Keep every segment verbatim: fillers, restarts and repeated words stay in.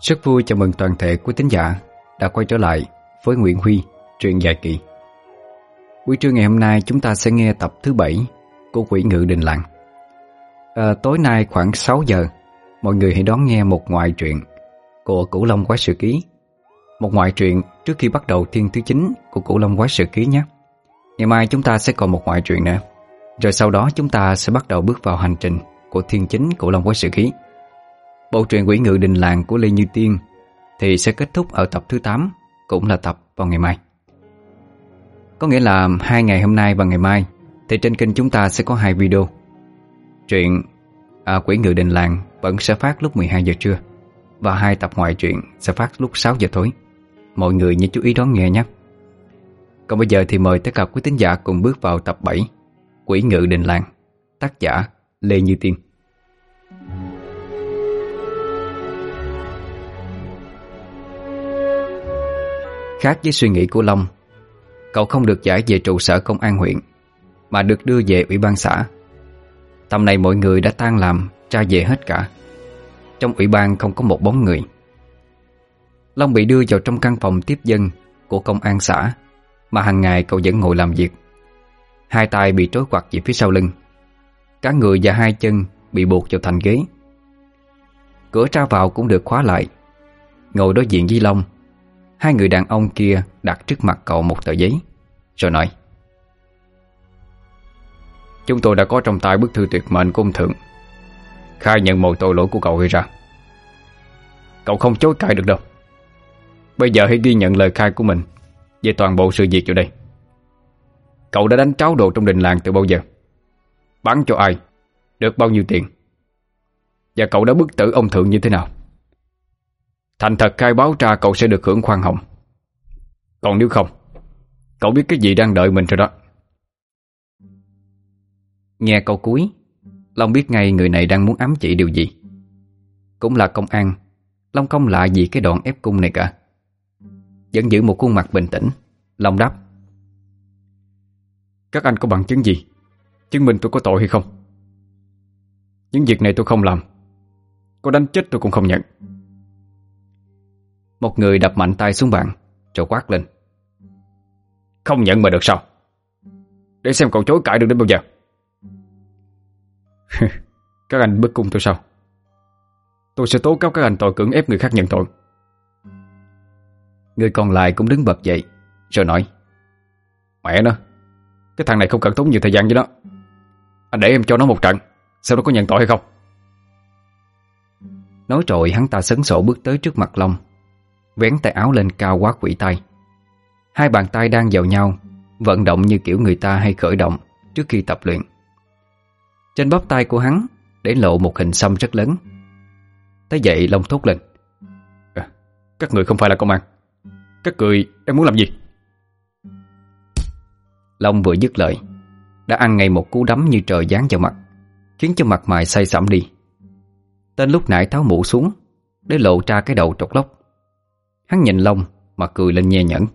Rất vui chào mừng toàn thể quý thính giả đã quay trở lại với Nguyễn Huy, truyện dài kỳ. Buổi trưa ngày hôm nay chúng ta sẽ nghe tập thứ bảy của Quỷ Ngự Đình Làng. à, Tối nay khoảng sáu giờ, mọi người hãy đón nghe một ngoại truyện của Cửu Long Quái Sự Ký. Một ngoại truyện trước khi bắt đầu thiên thứ chín của Cửu Long Quái Sự Ký nhé. Ngày mai chúng ta sẽ còn một ngoại truyện nữa, rồi sau đó chúng ta sẽ bắt đầu bước vào hành trình của thiên chính Cửu Long Quái Sự Ký. Bộ truyện Quỷ Ngự Đình Làng của Lê Như Tiên thì sẽ kết thúc ở tập thứ tám, cũng là tập vào ngày mai. Có nghĩa là hai ngày hôm nay và ngày mai thì trên kênh chúng ta sẽ có hai video. Truyện à, Quỷ Ngự Đình Làng vẫn sẽ phát lúc mười hai giờ trưa, và hai tập ngoại truyện sẽ phát lúc sáu giờ tối. Mọi người nhớ chú ý đón nghe nhé. Còn bây giờ thì mời tất cả quý tín giả cùng bước vào tập bảy Quỷ Ngự Đình Làng, tác giả Lê Như Tiên. Khác với suy nghĩ của Long, cậu không được giải về trụ sở công an huyện, mà được đưa về ủy ban xã. Tầm này mọi người đã tan làm, ra về hết cả. Trong ủy ban không có một bóng người. Long bị đưa vào trong căn phòng tiếp dân của công an xã, mà hàng ngày cậu vẫn ngồi làm việc. Hai tay bị trói quặt về phía sau lưng, cả người và hai chân bị buộc vào thành ghế. Cửa ra vào cũng được khóa lại. Ngồi đối diện với Long, hai người đàn ông kia đặt trước mặt cậu một tờ giấy, rồi nói: "Chúng tôi đã có trong tay bức thư tuyệt mệnh của ông Thượng, khai nhận mọi tội lỗi của cậu gây ra. Cậu không chối cãi được đâu. Bây giờ hãy ghi nhận lời khai của mình về toàn bộ sự việc vào đây. Cậu đã đánh tráo đồ trong đình làng từ bao giờ? Bán cho ai? Được bao nhiêu tiền? Và cậu đã bức tử ông Thượng như thế nào? Thành thật khai báo ra, cậu sẽ được hưởng khoan hồng. Còn nếu không, cậu biết cái gì đang đợi mình rồi đó." Nghe câu cuối, Long biết ngay người này đang muốn ám chỉ điều gì. Cũng là công an, Long không lạ gì cái đoạn ép cung này cả. Vẫn giữ một khuôn mặt bình tĩnh, Long đáp: "Các anh có bằng chứng gì chứng minh tôi có tội hay không? Những việc này tôi không làm. Có đánh chết tôi cũng không nhận." Một người đập mạnh tay xuống bàn, rồi quát lên: "Không nhận mà được sao? Để xem cậu chối cãi được đến bao giờ." "Các anh bức cung tôi sao? Tôi sẽ tố cáo các anh tội cưỡng ép người khác nhận tội." Người còn lại cũng đứng bật dậy, rồi nói: "Mẹ nó, cái thằng này không cần tốn nhiều thời gian với nó. Anh để em cho nó một trận, xem nó có nhận tội hay không." Nói rồi hắn ta sấn sổ bước tới trước mặt Long, vén tay áo lên cao quá quỷ tay. Hai bàn tay đang vào nhau, vận động như kiểu người ta hay khởi động trước khi tập luyện. Trên bắp tay của hắn để lộ một hình xăm rất lớn. Tới vậy Long thốt lên: à, "Các người không phải là công an. Các người đang muốn làm gì?" Long vừa dứt lời đã ăn ngay một cú đấm như trời giáng vào mặt, khiến cho mặt mày say sẩm đi. Tên lúc nãy tháo mũ xuống để lộ ra cái đầu trọc lóc. Hắn nhìn Long mà cười lên nhe nhẫn: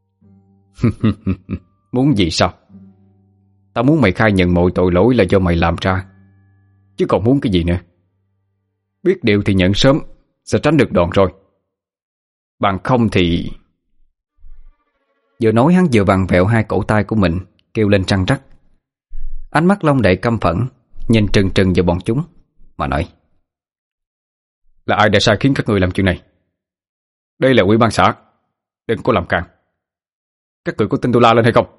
"Muốn gì sao? Tao muốn mày khai nhận mọi tội lỗi là do mày làm ra, chứ còn muốn cái gì nữa. Biết điều thì nhận sớm, sẽ tránh được đòn rồi. Bằng không thì..." Vừa nói hắn vừa vặn vẹo hai cổ tay của mình, kêu lên trăn trắc. Ánh mắt Long đầy căm phẫn, nhìn trừng trừng vào bọn chúng mà nói: "Là ai đã sai khiến các người làm chuyện này? Đây là ủy ban xã, đừng có làm càn. Các người có tin tôi la lên hay không?"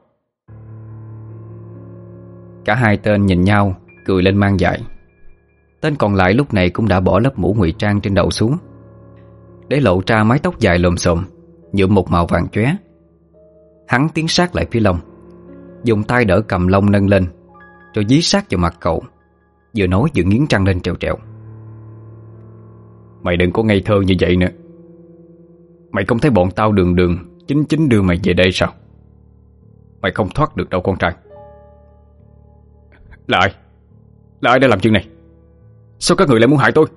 Cả hai tên nhìn nhau, cười lên mang dại. Tên còn lại lúc này cũng đã bỏ lớp mũ ngụy trang trên đầu xuống, để lộ ra mái tóc dài lồm xồm, nhuộm một màu vàng chóe. Hắn tiến sát lại phía Long, dùng tay đỡ cầm Long nâng lên, rồi dí sát vào mặt cậu, vừa nói vừa nghiến răng lên trèo trèo: "Mày đừng có ngây thơ như vậy nữa. Mày không thấy bọn tao đường đường chính chính đưa mày về đây sao? Mày không thoát được đâu con trai." "Là ai? Là ai đã làm chuyện này? Sao các người lại muốn hại tôi?"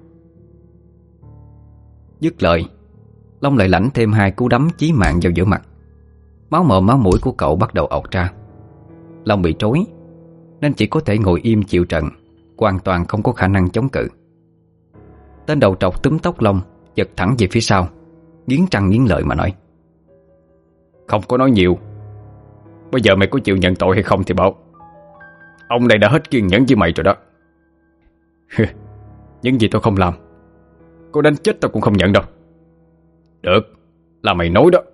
Dứt lời, Long lại lãnh thêm hai cú đấm chí mạng vào giữa mặt. Máu mồm máu mũi của cậu bắt đầu ọc ra. Long bị trói nên chỉ có thể ngồi im chịu trận, hoàn toàn không có khả năng chống cự. Tên đầu trọc túm tóc Long, giật thẳng về phía sau, nghiến răng nghiến lợi mà nói: Không có nói nhiều. Bây giờ mày có chịu nhận tội hay không thì bảo. Ông này đã hết kiên nhẫn với mày rồi đó. Những gì tôi không làm, có đánh chết tao cũng không nhận đâu. Được, là mày nói đó.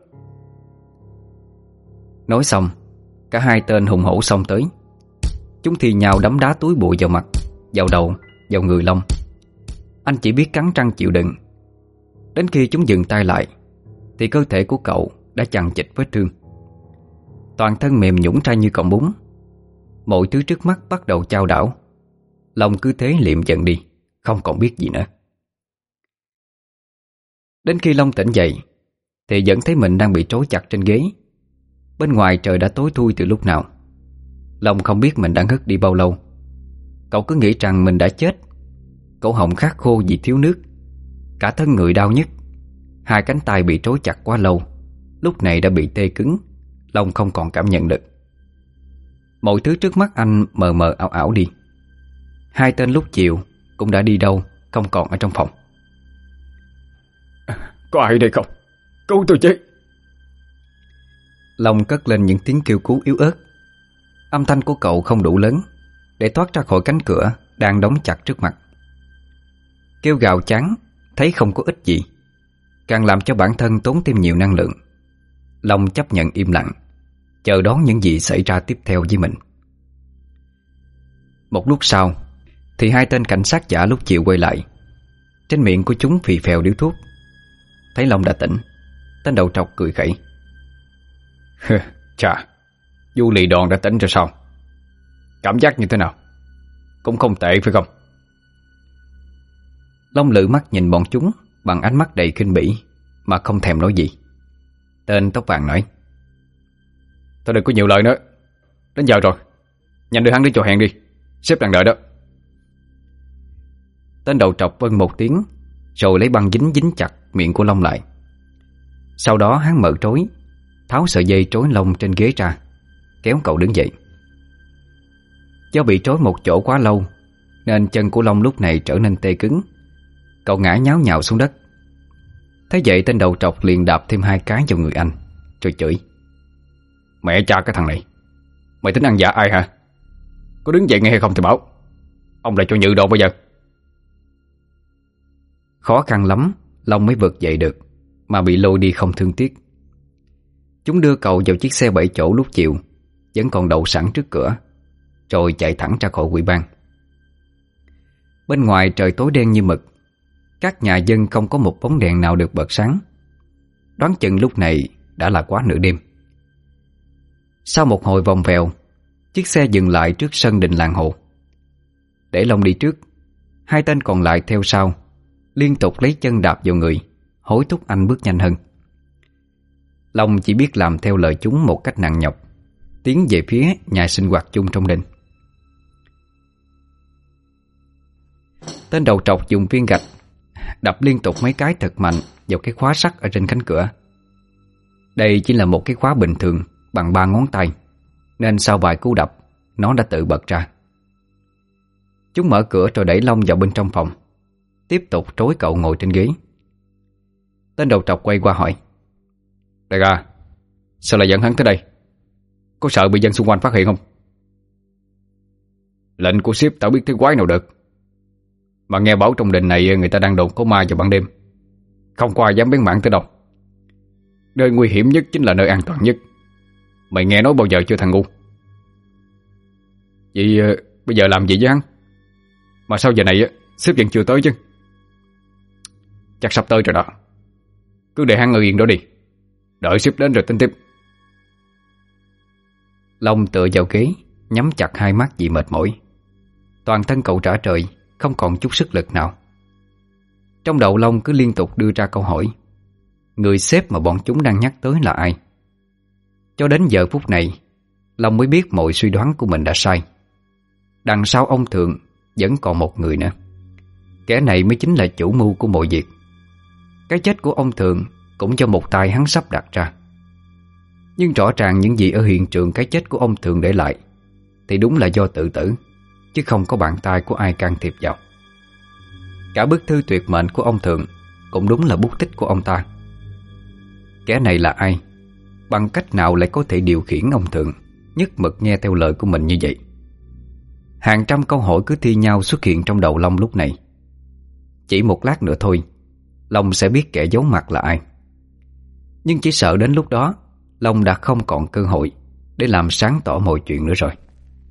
Nói xong, cả hai tên hùng hổ xông tới. Chúng thì nhào đấm đá túi bụi vào mặt, vào đầu, vào người Long. Anh chỉ biết cắn răng chịu đựng. Đến khi chúng dừng tay lại thì cơ thể của cậu đã chằng chịt vết thương. Toàn thân mềm nhũn ra như cọng bún. Mọi thứ trước mắt bắt đầu chao đảo. Long cứ thế liệm dần đi, không còn biết gì nữa. Đến khi Long tỉnh dậy thì vẫn thấy mình đang bị trói chặt trên ghế. Bên ngoài trời đã tối thui từ lúc nào. Long không biết mình đã ngất đi bao lâu. Cậu cứ nghĩ rằng mình đã chết. Cổ họng khát khô vì thiếu nước. Cả thân người đau nhức. Hai cánh tay bị trói chặt quá lâu, lúc này đã bị tê cứng. Long không còn cảm nhận được. Mọi thứ trước mắt anh mờ mờ ảo ảo đi. Hai tên lúc chiều cũng đã đi đâu, không còn ở trong phòng. Có ai đây không? Cứu tôi chứ. Long cất lên những tiếng kêu cứu yếu ớt. Âm thanh của cậu không đủ lớn để thoát ra khỏi cánh cửa đang đóng chặt trước mặt. Kêu gào chán, thấy không có ích gì, càng làm cho bản thân tốn thêm nhiều năng lượng. Long chấp nhận im lặng, chờ đón những gì xảy ra tiếp theo với mình. Một lúc sau thì hai tên cảnh sát giả lúc chiều quay lại. Trên miệng của chúng phì phèo điếu thuốc. Thấy Long đã tỉnh, tên đầu trọc cười khẩy: Chà, Du Lì Đòn đã tỉnh rồi sao? Cảm giác như thế nào? Cũng không tệ phải không? Long lự mắt nhìn bọn chúng bằng ánh mắt đầy khinh bỉ mà không thèm nói gì. Tên tóc vàng nói: Thôi đừng có nhiều lời nữa. Đến giờ rồi, nhanh đưa hắn đi chỗ hẹn đi. Sếp đang đợi đó. Tên đầu trọc vâng một tiếng, rồi lấy băng dính dính chặt miệng của Long lại. Sau đó hắn mở trối, tháo sợi dây trối lông trên ghế ra, kéo cậu đứng dậy. Do bị trói một chỗ quá lâu nên chân của Long lúc này trở nên tê cứng. Cậu ngã nháo nhào xuống đất. Thế vậy tên đầu trọc liền đạp thêm hai cái vào người anh, rồi chửi: Mẹ cha cái thằng này, mày tính ăn dạ ai hả? Có đứng dậy ngay hay không thì bảo. Ông lại cho nhự đồ bây giờ. Khó khăn lắm Long mới vực dậy được, mà bị lôi đi không thương tiếc. Chúng đưa cậu vào chiếc xe bảy chỗ lúc chiều vẫn còn đậu sẵn trước cửa, rồi chạy thẳng ra khỏi quỹ ban. Bên ngoài trời tối đen như mực. Các nhà dân không có một bóng đèn nào được bật sáng. Đoán chừng lúc này đã là quá nửa đêm. Sau một hồi vòng vèo, chiếc xe dừng lại trước sân đình làng Hồ. Để Long đi trước, hai tên còn lại theo sau, liên tục lấy chân đạp vào người, hối thúc anh bước nhanh hơn. Long chỉ biết làm theo lời chúng một cách nặng nhọc, tiến về phía nhà sinh hoạt chung trong đình. Tên đầu trọc dùng viên gạch đập liên tục mấy cái thật mạnh vào cái khóa sắt ở trên cánh cửa. Đây chỉ là một cái khóa bình thường bằng ba ngón tay, nên sau vài cú đập, nó đã tự bật ra. Chúng mở cửa rồi đẩy Long vào bên trong phòng, tiếp tục trối cậu ngồi trên ghế. Tên đầu trọc quay qua hỏi: Đại ca, sao lại dẫn hắn tới đây? Có sợ bị dân xung quanh phát hiện không? Lệnh của sếp tao biết thứ quái nào được. Mà nghe bảo trong đình này người ta đang đồn có ma vào ban đêm, không có ai dám bén mảng tới đâu. Nơi nguy hiểm nhất chính là nơi an toàn nhất. Mày nghe nói bao giờ chưa thằng ngu? Vậy bây giờ làm gì với hắn? Mà sao giờ này sếp vẫn chưa tới chứ? Chắc sắp tới rồi đó. Cứ để hắn ở yên đó đi, đợi sếp đến rồi tính tiếp. Long tựa vào ghế, nhắm chặt hai mắt vì mệt mỏi. Toàn thân cậu trả trời, không còn chút sức lực nào. Trong đầu Long cứ liên tục đưa ra câu hỏi: người sếp mà bọn chúng đang nhắc tới là ai? Cho đến giờ phút này, Long mới biết mọi suy đoán của mình đã sai. Đằng sau ông Thượng vẫn còn một người nữa. Kẻ này mới chính là chủ mưu của mọi việc. Cái chết của ông Thượng cũng do một tay hắn sắp đặt ra. Nhưng rõ ràng những gì ở hiện trường cái chết của ông Thượng để lại thì đúng là do tự tử, chứ không có bàn tay của ai can thiệp vào. Cả bức thư tuyệt mệnh của ông Thượng cũng đúng là bút tích của ông ta. Kẻ này là ai? Bằng cách nào lại có thể điều khiển ông Thượng nhất mực nghe theo lời của mình như vậy? Hàng trăm câu hỏi cứ thi nhau xuất hiện trong đầu Long lúc này. Chỉ một lát nữa thôi, Long sẽ biết kẻ giấu mặt là ai. Nhưng chỉ sợ đến lúc đó Long đã không còn cơ hội để làm sáng tỏ mọi chuyện nữa rồi.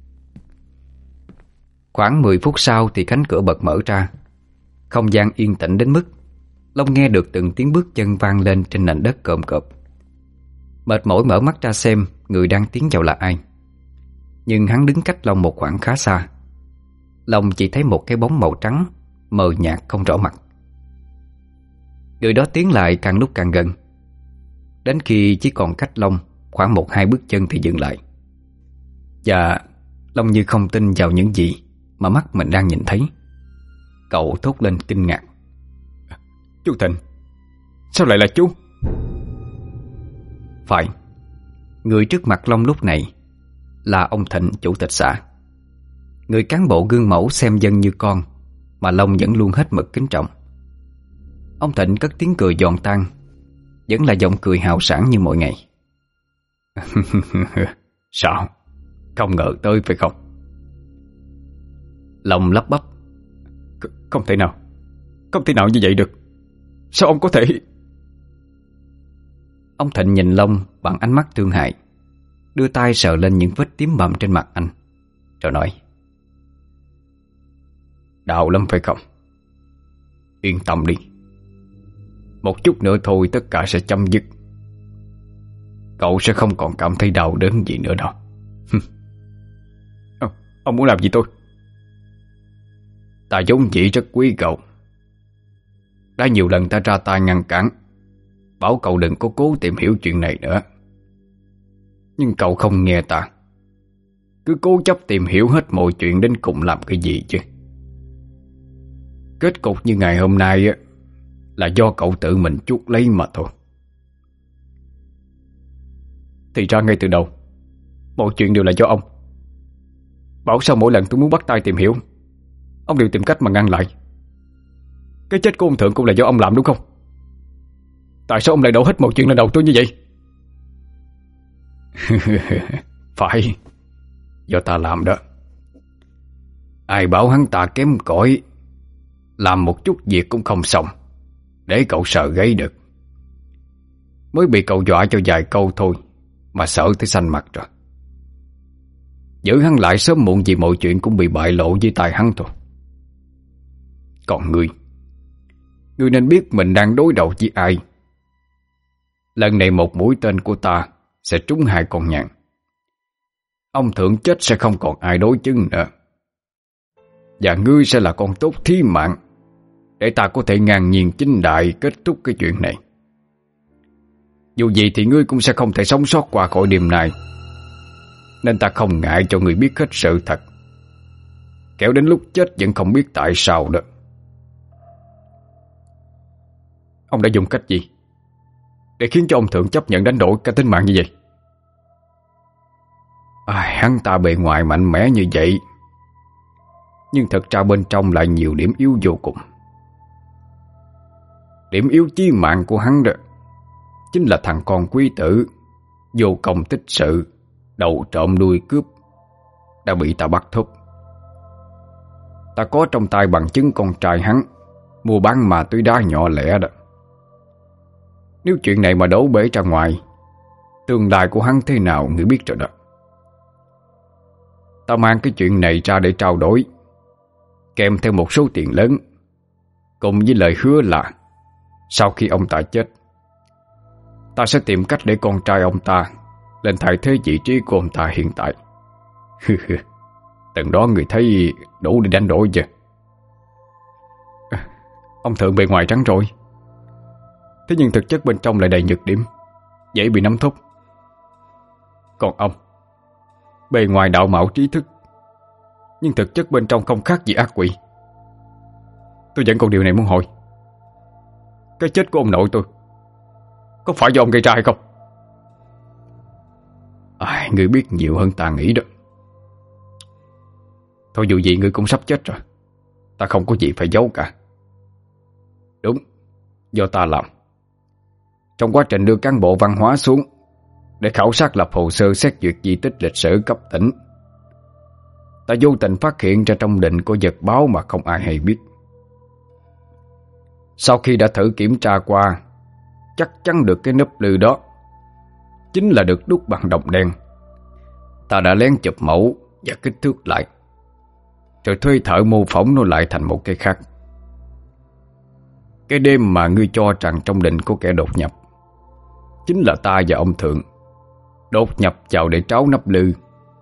Khoảng mười phút sau thì cánh cửa bật mở ra. Không gian yên tĩnh đến mức Long nghe được từng tiếng bước chân vang lên trên nền đất cộm cộp. Mệt mỏi mở mắt ra xem người đang tiến vào là ai. Nhưng hắn đứng cách Long một khoảng khá xa. Long chỉ thấy một cái bóng màu trắng mờ nhạt không rõ mặt. Người đó tiến lại càng lúc càng gần, đến khi chỉ còn cách Long khoảng một hai bước chân thì dừng lại. Và Long như không tin vào những gì mà mắt mình đang nhìn thấy. Cậu thốt lên kinh ngạc: Chú Thịnh, sao lại là chú? Phải, người trước mặt Long lúc này là ông Thịnh, chủ tịch xã, người cán bộ gương mẫu xem dân như con mà Long vẫn luôn hết mực kính trọng. Ông Thịnh cất tiếng cười giòn tan, vẫn là giọng cười hào sảng như mọi ngày. Sao? Không ngờ tới phải không? Long lắp bắp: Không thể nào, không thể nào như vậy được. Sao ông có thể... Ông Thịnh nhìn Long bằng ánh mắt thương hại, đưa tay sờ lên những vết tím bầm trên mặt anh, rồi nói: Đau lắm phải không? Yên tâm đi, một chút nữa thôi tất cả sẽ chấm dứt. Cậu sẽ không còn cảm thấy đau đớn gì nữa đâu. Ông, ông muốn làm gì tôi? Ta vốn dĩ rất quý cậu. Đã nhiều lần ta ra tay ngăn cản, bảo cậu đừng có cố tìm hiểu chuyện này nữa. Nhưng cậu không nghe ta, cứ cố chấp tìm hiểu hết mọi chuyện đến cùng làm cái gì chứ. Kết cục như ngày hôm nay á, là do cậu tự mình chuốc lấy mà thôi. Thì ra ngay từ đầu mọi chuyện đều là do ông. Bảo sao mỗi lần tôi muốn bắt tay tìm hiểu, ông đều tìm cách mà ngăn lại. Cái chết của ông Thượng cũng là do ông làm đúng không? Tại sao ông lại đổ hết mọi chuyện lên đầu tôi như vậy? Phải, do ta làm đó. Ai bảo hắn ta kém cỏi, làm một chút việc cũng không xong, để cậu sợ gáy được. Mới bị cậu dọa cho vài câu thôi mà sợ tới xanh mặt rồi. Giữ hắn lại sớm muộn gì mọi chuyện cũng bị bại lộ dưới tay hắn thôi. Còn ngươi, ngươi nên biết mình đang đối đầu với ai. Lần này một mũi tên của ta sẽ trúng hai con nhạn. Ông Thượng chết sẽ không còn ai đối chứng nữa. Và ngươi sẽ là con tốt thí mạng, để ta có thể ngang nhiên chính đại kết thúc cái chuyện này. Dù gì thì ngươi cũng sẽ không thể sống sót qua khỏi đêm này, nên ta không ngại cho ngươi biết hết sự thật. Kéo đến lúc chết vẫn không biết tại sao đó. Ông đã dùng cách gì để khiến cho ông Thượng chấp nhận đánh đổi cả tính mạng như vậy? À, hắn ta bề ngoài mạnh mẽ như vậy, nhưng thật ra bên trong lại nhiều điểm yếu vô cùng. Điểm yếu chí mạng của hắn đó chính là thằng con quý tử vô công tích sự, đầu trộm đuôi cướp, đã bị ta bắt thúc. Ta có trong tay bằng chứng con trai hắn mua bán ma túy đá nhỏ lẻ đó. Nếu chuyện này mà đổ bể ra ngoài, tương lai của hắn thế nào người biết rồi đó. Ta mang cái chuyện này ra để trao đổi, kèm theo một số tiền lớn, cùng với lời hứa là sau khi ông ta chết, ta sẽ tìm cách để con trai ông ta lên thay thế vị trí của ông ta hiện tại. Từng đó người thấy đủ để đánh đổi chưa? Ông Thượng bề ngoài trắng rồi, thế nhưng thực chất bên trong lại đầy nhược điểm, dễ bị nắm thúc. Còn ông, bề ngoài đạo mạo trí thức, nhưng thực chất bên trong không khác gì ác quỷ. Tôi vẫn còn điều này muốn hỏi. Cái chết của ông nội tôi có phải do ông gây ra hay không? À, ngươi biết nhiều hơn ta nghĩ đó. Thôi dù gì ngươi cũng sắp chết rồi, ta không có gì phải giấu cả. Đúng, do ta làm. Trong quá trình đưa cán bộ văn hóa xuống để khảo sát lập hồ sơ xét duyệt di tích lịch sử cấp tỉnh, ta vô tình phát hiện ra trong đình có vật báo mà không ai hay biết. Sau khi đã thử kiểm tra qua, chắc chắn được cái nắp lư đó chính là được đúc bằng đồng đen. Ta đã lén chụp mẫu và kích thước lại, rồi thuê thợ mô phỏng nó lại thành một cái khác. Cái đêm mà ngươi cho rằng trong đình có kẻ đột nhập, chính là ta và ông Thượng đột nhập vào để tráo nắp lư.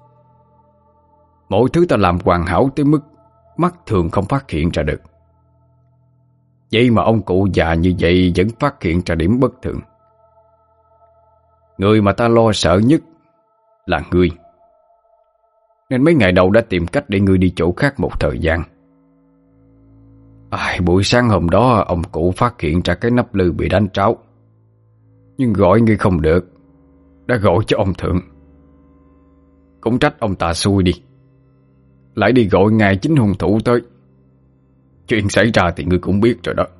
Mọi thứ ta làm hoàn hảo tới mức mắt thường không phát hiện ra được. Vậy mà ông cụ già như vậy vẫn phát hiện ra điểm bất thường. Người mà ta lo sợ nhất là ngươi, nên mấy ngày đầu đã tìm cách để ngươi đi chỗ khác một thời gian. À, buổi sáng hôm đó ông cụ phát hiện ra cái nắp lư bị đánh tráo, nhưng gọi ngươi không được, đã gọi cho ông Thượng. Cũng trách ông ta xui đi, lại đi gọi ngài chính hung thủ tới. Chuyện xảy ra thì ngươi cũng biết rồi đó.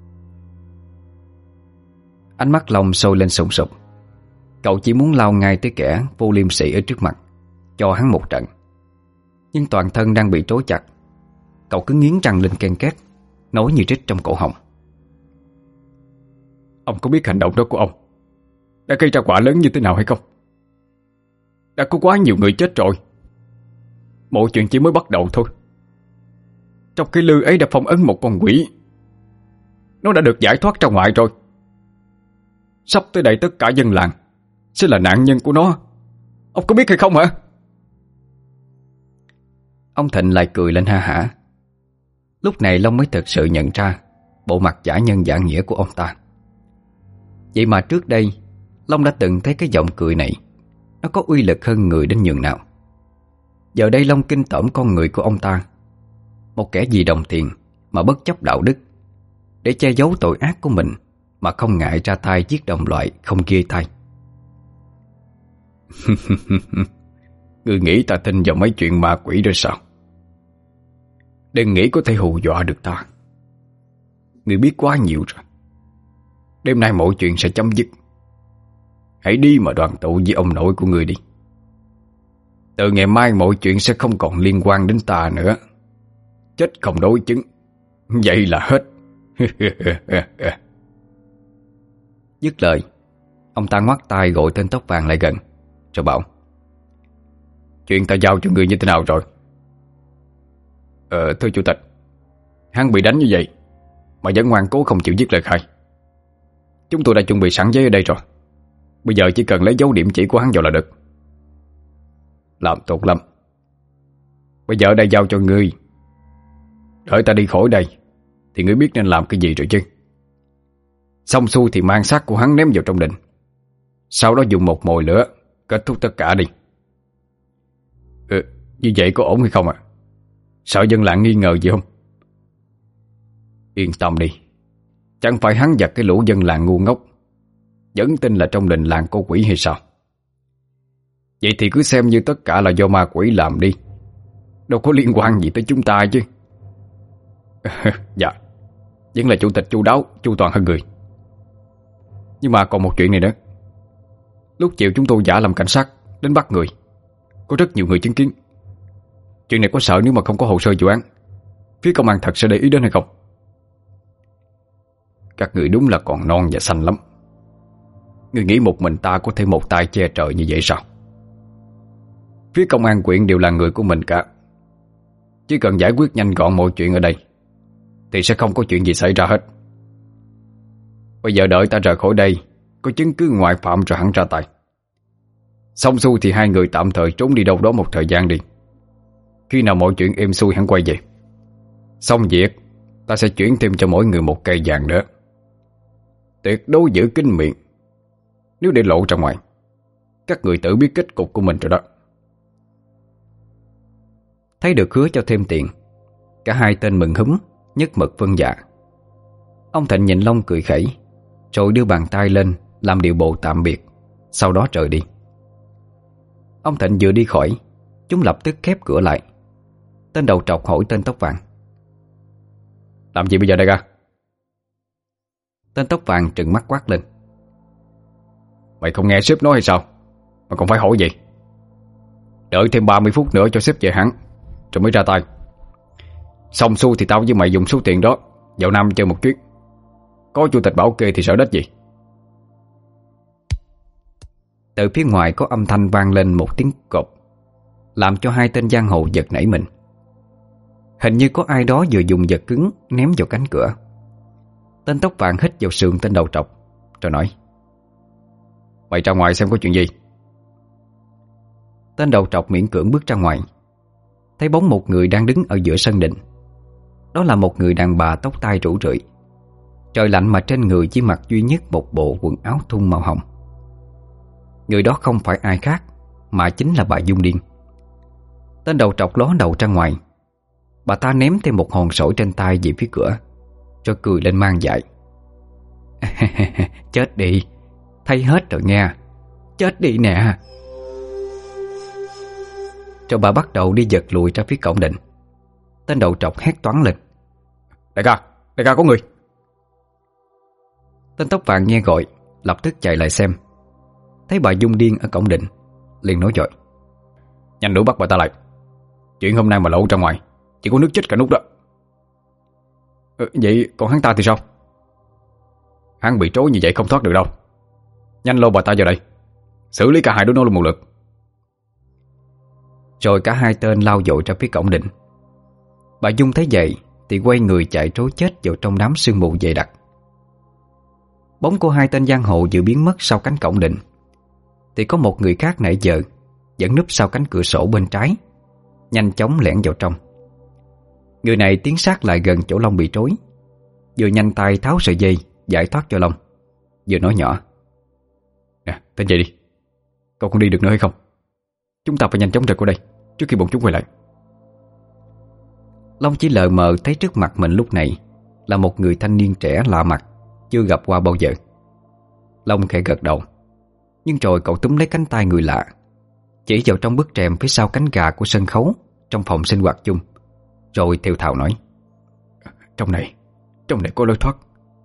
Ánh mắt Long sôi lên sùng sục. Cậu chỉ muốn lao ngay tới kẻ vô liêm sỉ ở trước mặt, cho hắn một trận. Nhưng toàn thân đang bị trói chặt, cậu cứ nghiến răng lên ken két, nói như rít trong cổ họng. Ông có biết hành động đó của ông đã gây ra quả lớn như thế nào hay không? Đã có quá nhiều người chết rồi. Mọi chuyện chỉ mới bắt đầu thôi. Trong cái lư ấy đã phong ấn một con quỷ. Nó đã được giải thoát ra ngoài rồi. Sắp tới đây tất cả dân làng sẽ là nạn nhân của nó. Ông có biết hay không hả? Ông Thịnh lại cười lên ha hả. Lúc này Long mới thực sự nhận ra bộ mặt giả nhân giả nghĩa của ông ta. Vậy mà trước đây Long đã từng thấy cái giọng cười này nó có uy lực hơn người đến nhường nào. Giờ đây Long kinh tởm con người của ông ta, một kẻ vì đồng tiền mà bất chấp đạo đức, để che giấu tội ác của mình mà không ngại ra tay giết đồng loại không ghê tay. Ngươi nghĩ ta tin vào mấy chuyện ma quỷ rồi sao? Đừng nghĩ có thể hù dọa được ta. Ngươi biết quá nhiều rồi. Đêm nay mọi chuyện sẽ chấm dứt. Hãy đi mà đoàn tụ với ông nội của ngươi đi. Từ ngày mai mọi chuyện sẽ không còn liên quan đến ta nữa. Chết không đối chứng, vậy là hết. Dứt lời, ông ta ngoắt tay gọi tên tóc vàng lại gần, rồi bảo: Chuyện ta giao cho ngươi như thế nào rồi? Ờ, thưa chủ tịch, hắn bị đánh như vậy mà vẫn ngoan cố không chịu viết lời khai. Chúng tôi đã chuẩn bị sẵn giấy ở đây rồi. Bây giờ chỉ cần lấy dấu điểm chỉ của hắn vào là được. Làm tốt lắm. Bây giờ đây giao cho ngươi. Đợi ta đi khỏi đây thì ngươi biết nên làm cái gì rồi chứ. Xong xuôi thì mang xác của hắn ném vào trong đình, sau đó dùng một mồi lửa kết thúc tất cả đi. Ừ, như vậy có ổn hay không ạ? À? Sợ dân làng nghi ngờ gì không? Yên tâm đi. Chẳng phải hắn và cái lũ dân làng ngu ngốc vẫn tin là trong đình làng có quỷ hay sao? Vậy thì cứ xem như tất cả là do ma quỷ làm đi. Đâu có liên quan gì tới chúng ta chứ. Dạ, vẫn là chủ tịch chu đáo, chu toàn hơn người. Nhưng mà còn một chuyện này nữa. Lúc chiều chúng tôi giả làm cảnh sát đến bắt người, có rất nhiều người chứng kiến. Chuyện này có sợ nếu mà không có hồ sơ vụ án, phía công an thật sẽ để ý đến hay không? Các người đúng là còn non và xanh lắm. Người nghĩ một mình ta có thể một tay che trời như vậy sao? Phía công an huyện đều là người của mình cả. Chỉ cần giải quyết nhanh gọn mọi chuyện ở đây thì sẽ không có chuyện gì xảy ra hết. Bây giờ đợi ta rời khỏi đây, có chứng cứ ngoại phạm rồi hẳn ra tay. Xong xuôi thì hai người tạm thời trốn đi đâu đó một thời gian đi. Khi nào mọi chuyện êm xuôi hẳn quay về. Xong việc, ta sẽ chuyển thêm cho mỗi người một cây vàng nữa. Tuyệt đối giữ kín miệng. Nếu để lộ ra ngoài, các người tự biết kết cục của mình rồi đó. Thấy được hứa cho thêm tiền, cả hai tên mừng húm, nhất mực vâng dạ. Ông Thịnh nhìn Long cười khẩy, rồi đưa bàn tay lên làm điệu bộ tạm biệt, sau đó rời đi. Ông Thịnh vừa đi khỏi, chúng lập tức khép cửa lại. Tên đầu trọc hỏi tên tóc vàng: Làm gì bây giờ đây ra? Tên tóc vàng trừng mắt quát lên: Mày không nghe sếp nói hay sao mà còn phải hỏi gì? Đợi thêm ba mươi phút nữa cho sếp về hẳn rồi mới ra tay. Xong xuôi thì tao với mày dùng số tiền đó vào Nam chơi một chuyến. Có chủ tịch bảo kê thì sợ đếch gì. Từ phía ngoài có âm thanh vang lên một tiếng cộp, làm cho hai tên giang hồ giật nảy mình. Hình như có ai đó vừa dùng vật cứng ném vào cánh cửa. Tên tóc vàng hít vào sườn tên đầu trọc rồi nói: Mày ra ngoài xem có chuyện gì. Tên đầu trọc miễn cưỡng bước ra ngoài, thấy bóng một người đang đứng ở giữa sân đình. Đó là một người đàn bà tóc tai rủ rượi. Trời lạnh mà trên người chỉ mặc duy nhất một bộ quần áo thun màu hồng. Người đó không phải ai khác mà chính là bà Dung Điên. Tên đầu trọc ló đầu ra ngoài. Bà ta ném thêm một hòn sỏi trên tay về phía cửa, rồi cười lên mang dại: Chết đi, thấy hết rồi nha. Chết đi nè. Rồi bà bắt đầu đi giật lùi ra phía cổng đình. Tên đầu trọc hét toáng lên: Đại ca, đại ca có người. Tên tóc vàng nghe gọi lập tức chạy lại xem. Thấy bà Dung Điên ở cổng đình, liền nói dội: Nhanh đuổi bắt bà ta lại. Chuyện hôm nay mà lộ ra ngoài chỉ có nước chết cả nút đó. Ừ, vậy còn hắn ta thì sao? Hắn bị trói như vậy không thoát được đâu. Nhanh lôi bà ta vào đây, xử lý cả hai đứa nó luôn một lượt. Rồi cả hai tên lao dội ra phía cổng đình. Bà Dung thấy vậy thì quay người chạy trối chết vào trong đám sương mù dày đặc. Bóng của hai tên giang hồ vừa biến mất sau cánh cổng đình, thì có một người khác nãy giờ vẫn núp sau cánh cửa sổ bên trái, nhanh chóng lẻn vào trong. Người này tiến sát lại gần chỗ Long bị trói, vừa nhanh tay tháo sợi dây giải thoát cho Long, vừa nói nhỏ: Nè, tên dậy đi. Cậu còn đi được nữa hay không? Chúng ta phải nhanh chóng rời khỏi đây trước khi bọn chúng quay lại. Long chỉ lờ mờ thấy trước mặt mình lúc này là một người thanh niên trẻ lạ mặt, chưa gặp qua bao giờ. Long khẽ gật đầu, nhưng rồi cậu túm lấy cánh tay người lạ, chỉ vào trong bức rèm phía sau cánh gà của sân khấu trong phòng sinh hoạt chung, rồi thều thào nói: Trong này, trong này có lối thoát.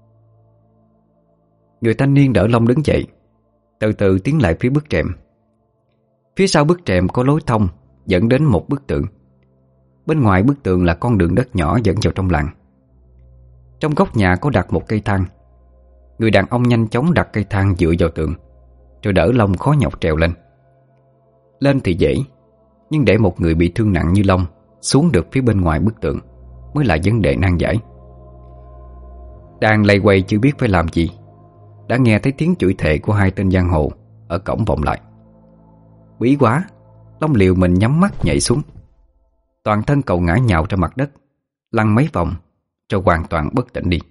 Người thanh niên đỡ Long đứng dậy, từ từ tiến lại phía bức rèm. Phía sau bức rèm có lối thông dẫn đến một bức tượng. Bên ngoài bức tượng là con đường đất nhỏ dẫn vào trong làng. Trong góc nhà có đặt một cây thang. Người đàn ông nhanh chóng đặt cây thang dựa vào tượng, rồi đỡ Long khó nhọc trèo lên. Lên thì dễ, nhưng để một người bị thương nặng như Long xuống được phía bên ngoài bức tượng mới là vấn đề nan giải. Đang lay quay chưa biết phải làm gì, đã nghe thấy tiếng chửi thề của hai tên giang hồ ở cổng vọng lại. Bí quá, Long liều mình nhắm mắt nhảy xuống. Toàn thân cậu ngã nhào ra mặt đất, lăn mấy vòng rồi hoàn toàn bất tỉnh đi.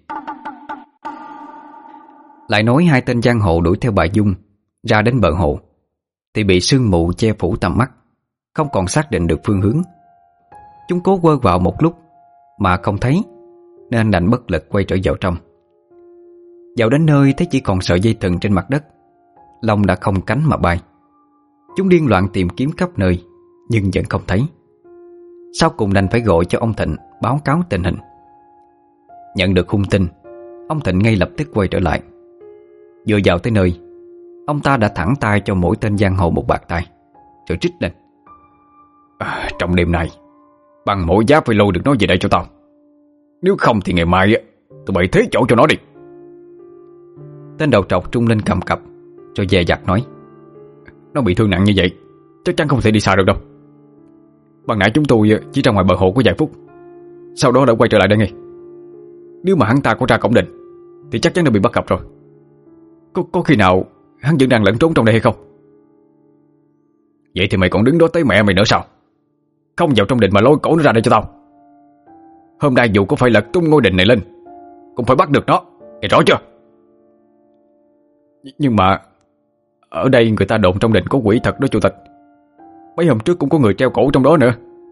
Lại nói hai tên giang hồ đuổi theo bà Dung ra đến bờ hồ thì bị sương mù che phủ tầm mắt, không còn xác định được phương hướng. Chúng cố quơ vào một lúc mà không thấy, nên đành bất lực quay trở vào trong. Vào đến nơi thấy chỉ còn sợi dây thừng trên mặt đất. Long đã không cánh mà bay. Chúng điên loạn tìm kiếm khắp nơi, nhưng vẫn không thấy. Sau cùng đành phải gọi cho ông Thịnh báo cáo tình hình. Nhận được hung tin, ông Thịnh ngay lập tức quay trở lại. Vừa vào tới nơi, ông ta đã thẳng tay cho mỗi tên giang hồ một bạt tay, rồi trích lên: à, Trong đêm nay bằng mỗi giá phải lôi được nó về đây cho tao. Nếu không thì ngày mai tụi bay thế chỗ cho nó đi. Tên đầu trọc trung lên cầm cập, rồi dè dặt nói: Nó bị thương nặng như vậy, chắc chắn không thể đi xa được đâu. Ban nãy chúng tôi chỉ ra ngoài bờ hồ có vài phút, sau đó đã quay trở lại đây ngay. Nếu mà hắn ta có ra cổng đình thì chắc chắn đã bị bắt gặp rồi. Có, có khi nào hắn vẫn đang lẫn trốn trong đây hay không? Vậy thì mày còn đứng đó tới mẹ mày nữa sao? Không vào trong đình mà lôi cổ nó ra đây cho tao. Hôm nay dù có phải lật tung ngôi đình này lên cũng phải bắt được nó, nghe rõ chưa? Nhưng mà ở đây người ta đồn trong đình có quỷ thật đó chủ tịch. Mấy hôm trước cũng có người treo cổ trong đó nữa.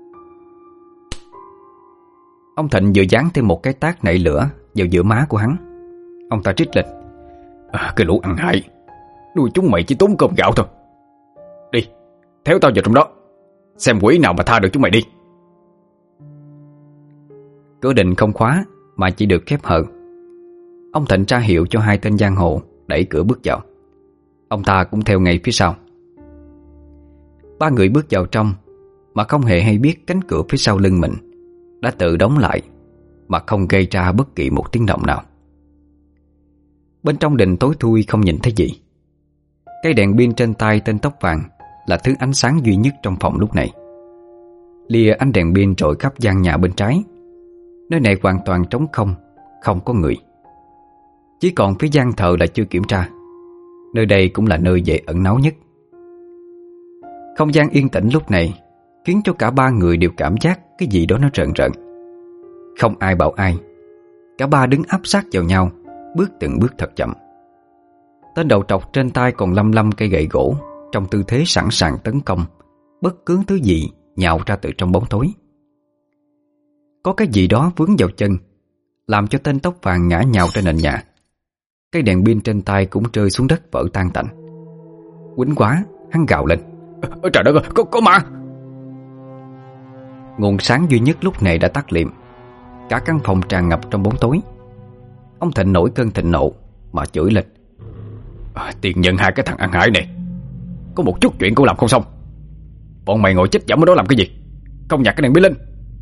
Ông Thịnh vừa giáng thêm một cái tát nảy lửa vào giữa má của hắn. Ông ta trích lên: à, Cái lũ ăn hại, nuôi chúng mày chỉ tốn cơm gạo thôi. Đi, theo tao vào trong đó, xem quỷ nào mà tha được chúng mày đi. Cửa đình không khóa mà chỉ được khép hờ. Ông Thịnh ra hiệu cho hai tên giang hồ đẩy cửa bước vào. Ông ta cũng theo ngay phía sau. Ba người bước vào trong mà không hề hay biết cánh cửa phía sau lưng mình đã tự đóng lại, mà không gây ra bất kỳ một tiếng động nào. Bên trong đình tối thui không nhìn thấy gì. Cây đèn pin trên tay tên tóc vàng là thứ ánh sáng duy nhất trong phòng lúc này. Lìa ánh đèn pin trội khắp gian nhà bên trái, nơi này hoàn toàn trống không, không có người. Chỉ còn phía gian thờ là chưa kiểm tra. Nơi đây cũng là nơi dễ ẩn náu nhất. Không gian yên tĩnh lúc này khiến cho cả ba người đều cảm giác cái gì đó nó rợn rợn. Không ai bảo ai, cả ba đứng áp sát vào nhau, bước từng bước thật chậm. Tên đầu trọc trên tay còn lăm lăm cây gậy gỗ, trong tư thế sẵn sàng tấn công bất cứ thứ gì nhào ra từ trong bóng tối. Có cái gì đó vướng vào chân, làm cho tên tóc vàng ngã nhào trên nền nhà. Cây đèn pin trên tay cũng rơi xuống đất vỡ tan tành. Quýnh quá, hắn gào lên: Ôi trời đất ơi, có, có ma! Nguồn sáng duy nhất lúc này đã tắt liệm. Cả căn phòng tràn ngập trong bóng tối. Ông Thịnh nổi cơn thịnh nộ mà chửi lên: à, Tiền nhân hai cái thằng ăn hại này, có một chút chuyện cũng làm không xong. Bọn mày ngồi chết dẫm ở đó làm cái gì? Không nhặt cái đèn pin lên.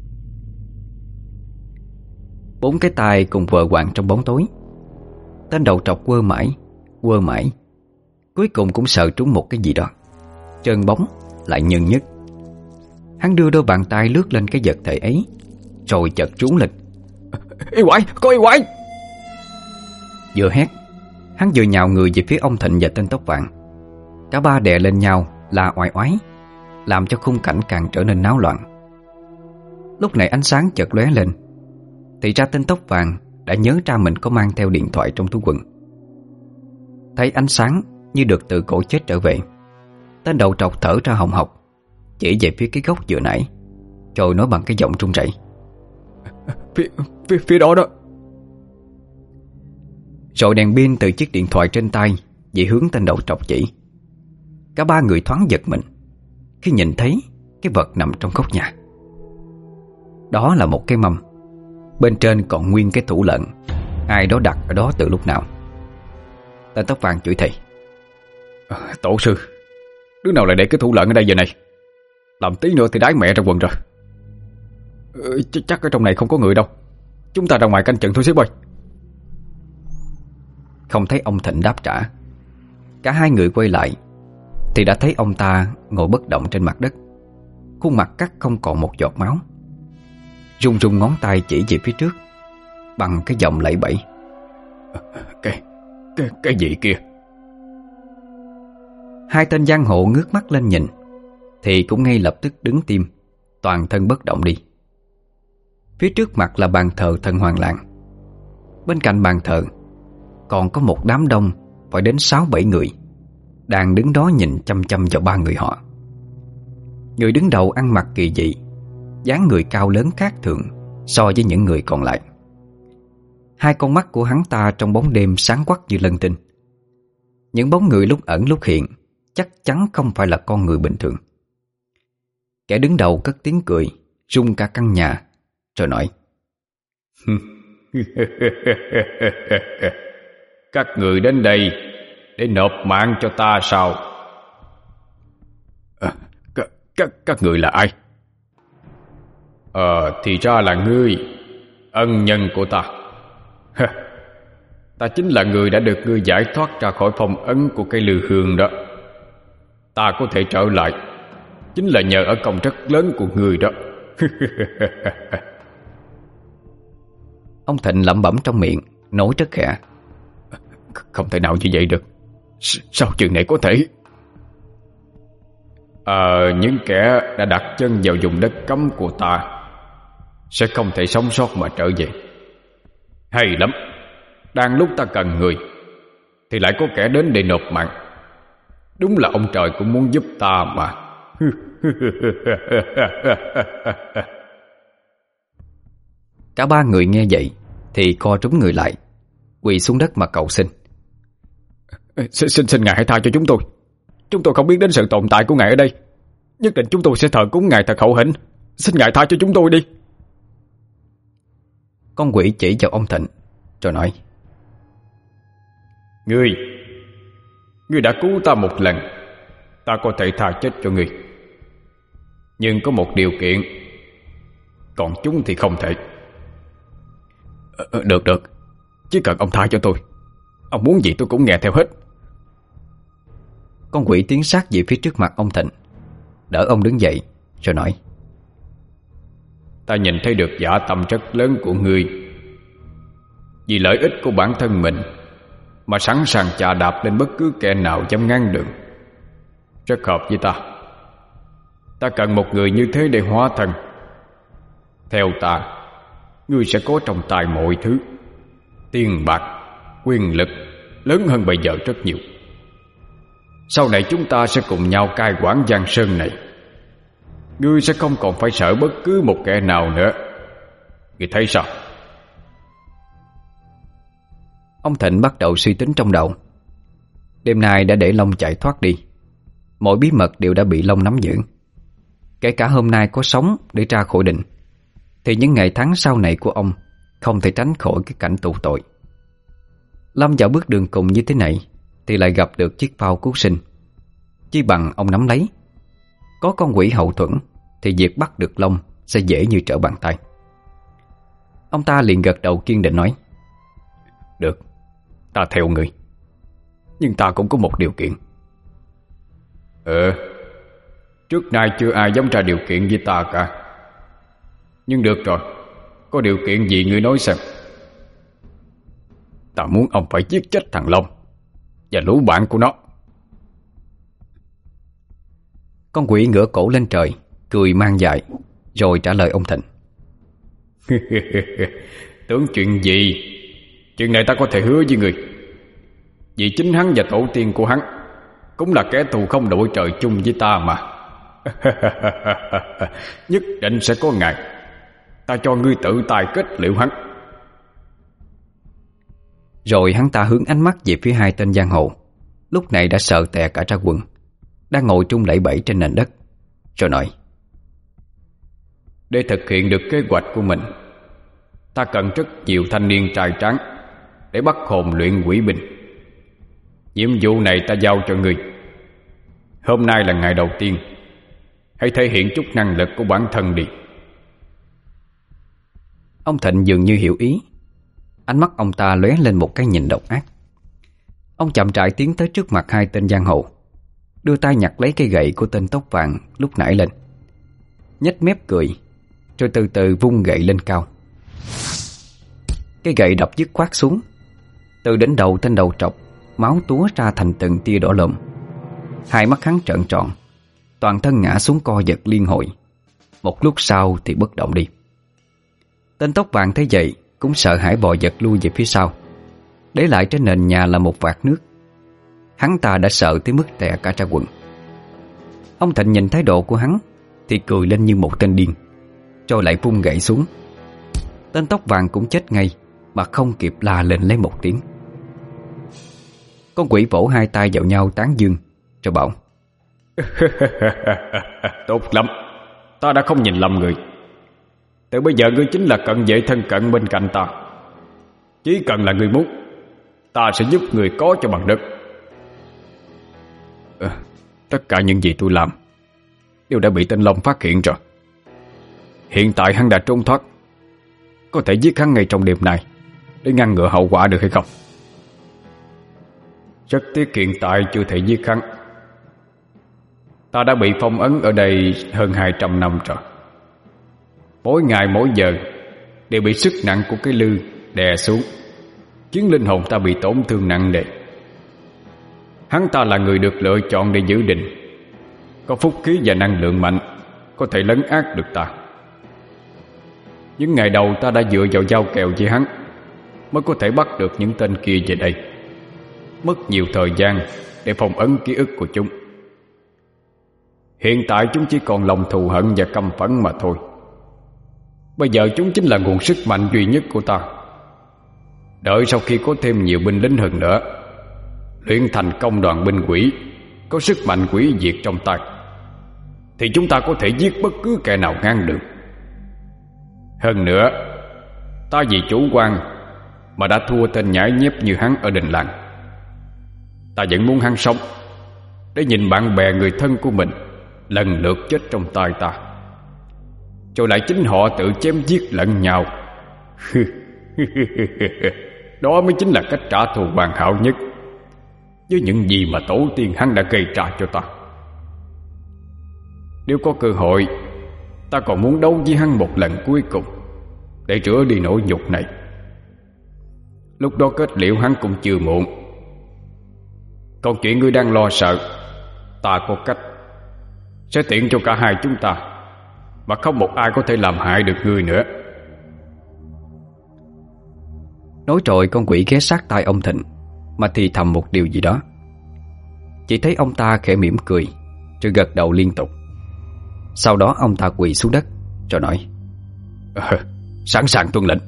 Bốn cái tay cùng vờ quạng trong bóng tối. Tên đầu trọc quơ mãi, quơ mãi, cuối cùng cũng sợ trúng một cái gì đó, trơn bóng lại nhần nhất. Hắn đưa đôi bàn tay lướt lên cái vật thể ấy, rồi chợt trúng lên: Yêu quái, có yêu quái! Vừa hét, hắn vừa nhào người về phía ông Thịnh và tên tóc vàng. Cả ba đè lên nhau la oai oái, làm cho khung cảnh càng trở nên náo loạn. Lúc này ánh sáng chợt lóe lên, thì ra tên tóc vàng đã nhớ ra mình có mang theo điện thoại trong túi quần. Thấy ánh sáng như được từ cổ chết trở về, tên đầu trọc thở ra hồng hộc, chỉ về phía cái góc vừa nãy, rồi nói bằng cái giọng run rẩy: Phía, phía, phía đó đó. Rồi đèn pin từ chiếc điện thoại trên tay về hướng tên đầu trọc chỉ. Cả ba người thoáng giật mình khi nhìn thấy cái vật nằm trong góc nhà. Đó là một cái mâm, bên trên còn nguyên cái tủ lợn ai đó đặt ở đó từ lúc nào. Tên tóc vàng chửi thề: à, Tổ sư, đứa nào lại để cái tủ lợn ở đây giờ này? Làm tí nữa thì đái mẹ ra quần rồi. ừ, ch Chắc ở trong này không có người đâu. Chúng ta ra ngoài canh chừng thôi sếp ơi. Không thấy ông Thịnh đáp trả. Cả hai người quay lại thì đã thấy ông ta ngồi bất động trên mặt đất, khuôn mặt cắt không còn một giọt máu, run run ngón tay chỉ về phía trước bằng cái giọng lẫy bẫy: Cái, cái, cái gì kia? Hai tên giang hồ ngước mắt lên nhìn thì cũng ngay lập tức đứng tim, toàn thân bất động đi. Phía trước mặt là bàn thờ thần Hoàng Làng. Bên cạnh bàn thờ còn có một đám đông phải đến sáu bảy người đang đứng đó nhìn chăm chăm vào ba người họ. Người đứng đầu ăn mặc kỳ dị, dáng người cao lớn khác thường so với những người còn lại. Hai con mắt của hắn ta trong bóng đêm sáng quắc như lân tinh. Những bóng người lúc ẩn lúc hiện chắc chắn không phải là con người bình thường. Kẻ đứng đầu cất tiếng cười rung cả căn nhà, rồi nói: Các người đến đây để nộp mạng cho ta sao? À, các, các, các người là ai? Ờ, thì ra là ngươi, ân nhân của ta. Ta chính là người đã được ngươi giải thoát ra khỏi phong ấn của cây lư hương đó. Ta có thể trở lại chính là nhờ ở công rất lớn của ngươi đó. Ông Thịnh lẩm bẩm trong miệng, nói rất khẽ: Không thể nào như vậy được. S Sao chuyện này có thể? Ờ, những kẻ đã đặt chân vào vùng đất cấm của ta sẽ không thể sống sót mà trở về. Hay lắm. Đang lúc ta cần người thì lại có kẻ đến để nộp mạng. Đúng là ông trời cũng muốn giúp ta mà. Cả ba người nghe vậy thì co trúng người lại, quỳ xuống đất mà cầu xin: Xin, xin, xin Ngài hãy tha cho chúng tôi. Chúng tôi không biết đến sự tồn tại của Ngài ở đây. Nhất định chúng tôi sẽ thờ cúng Ngài thật hậu hĩnh. Xin Ngài tha cho chúng tôi đi. Con quỷ chỉ vào ông Thịnh rồi nói: Ngươi Ngươi đã cứu ta một lần, ta có thể tha chết cho ngươi. Nhưng có một điều kiện, còn chúng thì không thể. ờ, Được được, chỉ cần ông tha cho tôi, ông muốn gì tôi cũng nghe theo hết. Con quỷ tiến sát về phía trước mặt ông Thịnh, đỡ ông đứng dậy rồi nói: Ta nhìn thấy được dạ tâm rất lớn của ngươi. Vì lợi ích của bản thân mình mà sẵn sàng chà đạp lên bất cứ kẻ nào dám ngăn đường, rất hợp với ta. Ta cần một người như thế để hóa thân. Theo ta, ngươi sẽ có trong tay mọi thứ: tiền bạc, quyền lực, lớn hơn bây giờ rất nhiều. Sau này chúng ta sẽ cùng nhau cai quản Giang Sơn này. Ngươi sẽ không còn phải sợ bất cứ một kẻ nào nữa. Ngươi thấy sao? Ông Thịnh bắt đầu suy tính trong đầu. Đêm nay đã để Long chạy thoát đi, mọi bí mật đều đã bị Long nắm giữ. Kể cả hôm nay có sống để ra khỏi định, thì những ngày tháng sau này của ông không thể tránh khỏi cái cảnh tù tội. Lâm vào bước đường cùng như thế này thì lại gặp được chiếc phao cứu sinh. Chi bằng ông nắm lấy. Có con quỷ hậu thuẫn thì việc bắt được Long sẽ dễ như trở bàn tay. Ông ta liền gật đầu kiên định nói: Được, ta theo người. Nhưng ta cũng có một điều kiện. Ờ Trước nay chưa ai dám ra điều kiện với ta cả. Nhưng được rồi, có điều kiện gì ngươi nói xem. Ta muốn ông phải giết chết thằng Long và lũ bạn của nó. Con quỷ ngửa cổ lên trời, cười mang dại, rồi trả lời ông Thịnh: Tưởng chuyện gì? Chuyện này ta có thể hứa với người. Vì chính hắn và tổ tiên của hắn cũng là kẻ thù không đội trời chung với ta mà. Nhất định sẽ có ngày ta cho ngươi tự tay kết liễu hắn. Rồi hắn ta hướng ánh mắt về phía hai tên giang hồ, lúc này đã sợ tè cả ra quần, đang ngồi trung lẫy bẫy trên nền đất, rồi nói: Để thực hiện được kế hoạch của mình, ta cần rất nhiều thanh niên trai tráng để bắt hồn luyện quỷ binh. Nhiệm vụ này ta giao cho ngươi. Hôm nay là ngày đầu tiên, hãy thể hiện chút năng lực của bản thân đi. Ông Thịnh dường như hiểu ý. Ánh mắt ông ta lóe lên một cái nhìn độc ác. Ông chậm rãi tiến tới trước mặt hai tên giang hồ, đưa tay nhặt lấy cây gậy của tên tóc vàng lúc nãy lên, nhếch mép cười, rồi từ từ vung gậy lên cao. Cây gậy đập dứt khoát xuống. Từ đỉnh đầu tên đầu trọc, máu túa ra thành từng tia đỏ lòm. Hai mắt hắn trợn tròn, toàn thân ngã xuống co giật liên hồi. Một lúc sau thì bất động đi. Tên tóc vàng thấy vậy cũng sợ hãi bò giật lui về phía sau, để lại trên nền nhà là một vạt nước. Hắn ta đã sợ tới mức tè cả ra quần. Ông Thịnh nhìn thái độ của hắn thì cười lên như một tên điên, rồi lại vung gậy xuống. Tên tóc vàng cũng chết ngay mà không kịp la lên lấy một tiếng. Con quỷ vỗ hai tay vào nhau tán dương, rồi bảo: Tốt lắm, ta đã không nhìn lầm người. Từ bây giờ ngươi chính là cận vệ thân cận bên cạnh ta. Chỉ cần là ngươi muốn, ta sẽ giúp người có cho bằng đất. à, Tất cả những gì tôi làm đều đã bị tên Long phát hiện rồi. Hiện tại hắn đã trốn thoát. Có thể giết hắn ngay trong đêm nay để ngăn ngừa hậu quả được hay không? Rất tiếc hiện tại chưa thể giết hắn. Ta đã bị phong ấn ở đây hơn hai trăm năm rồi. Mỗi ngày mỗi giờ đều bị sức nặng của cái lư đè xuống, khiến linh hồn ta bị tổn thương nặng nề. Hắn ta là người được lựa chọn để giữ định, có phúc khí và năng lượng mạnh, có thể lấn át được ta. Những ngày đầu ta đã dựa vào giao kèo với hắn mới có thể bắt được những tên kia về đây. Mất nhiều thời gian để phong ấn ký ức của chúng. Hiện tại chúng chỉ còn lòng thù hận và căm phẫn mà thôi. Bây giờ chúng chính là nguồn sức mạnh duy nhất của ta. Đợi sau khi có thêm nhiều binh lính hơn nữa, luyện thành công đoàn binh quỷ, có sức mạnh quỷ diệt trong tay, thì chúng ta có thể giết bất cứ kẻ nào ngăn được. Hơn nữa, ta vì chủ quan mà đã thua tên nhãi nhép như hắn ở đình làng. Ta vẫn muốn hắn sống, để nhìn bạn bè người thân của mình lần lượt chết trong tay ta, rồi lại chính họ tự chém giết lẫn nhau. Đó mới chính là cách trả thù hoàn hảo nhất với những gì mà tổ tiên hắn đã gây ra cho ta. Nếu có cơ hội, ta còn muốn đấu với hắn một lần cuối cùng để rửa đi nỗi nhục này. Lúc đó kết liễu hắn cũng chưa muộn. Còn chuyện ngươi đang lo sợ, ta có cách sẽ tiện cho cả hai chúng ta, mà không một ai có thể làm hại được ngươi nữa. Nói rồi con quỷ ghé sát tai ông Thịnh mà thì thầm một điều gì đó. Chỉ thấy ông ta khẽ mỉm cười rồi gật đầu liên tục. Sau đó ông ta quỳ xuống đất rồi nói: ờ, Sẵn sàng tuân lệnh.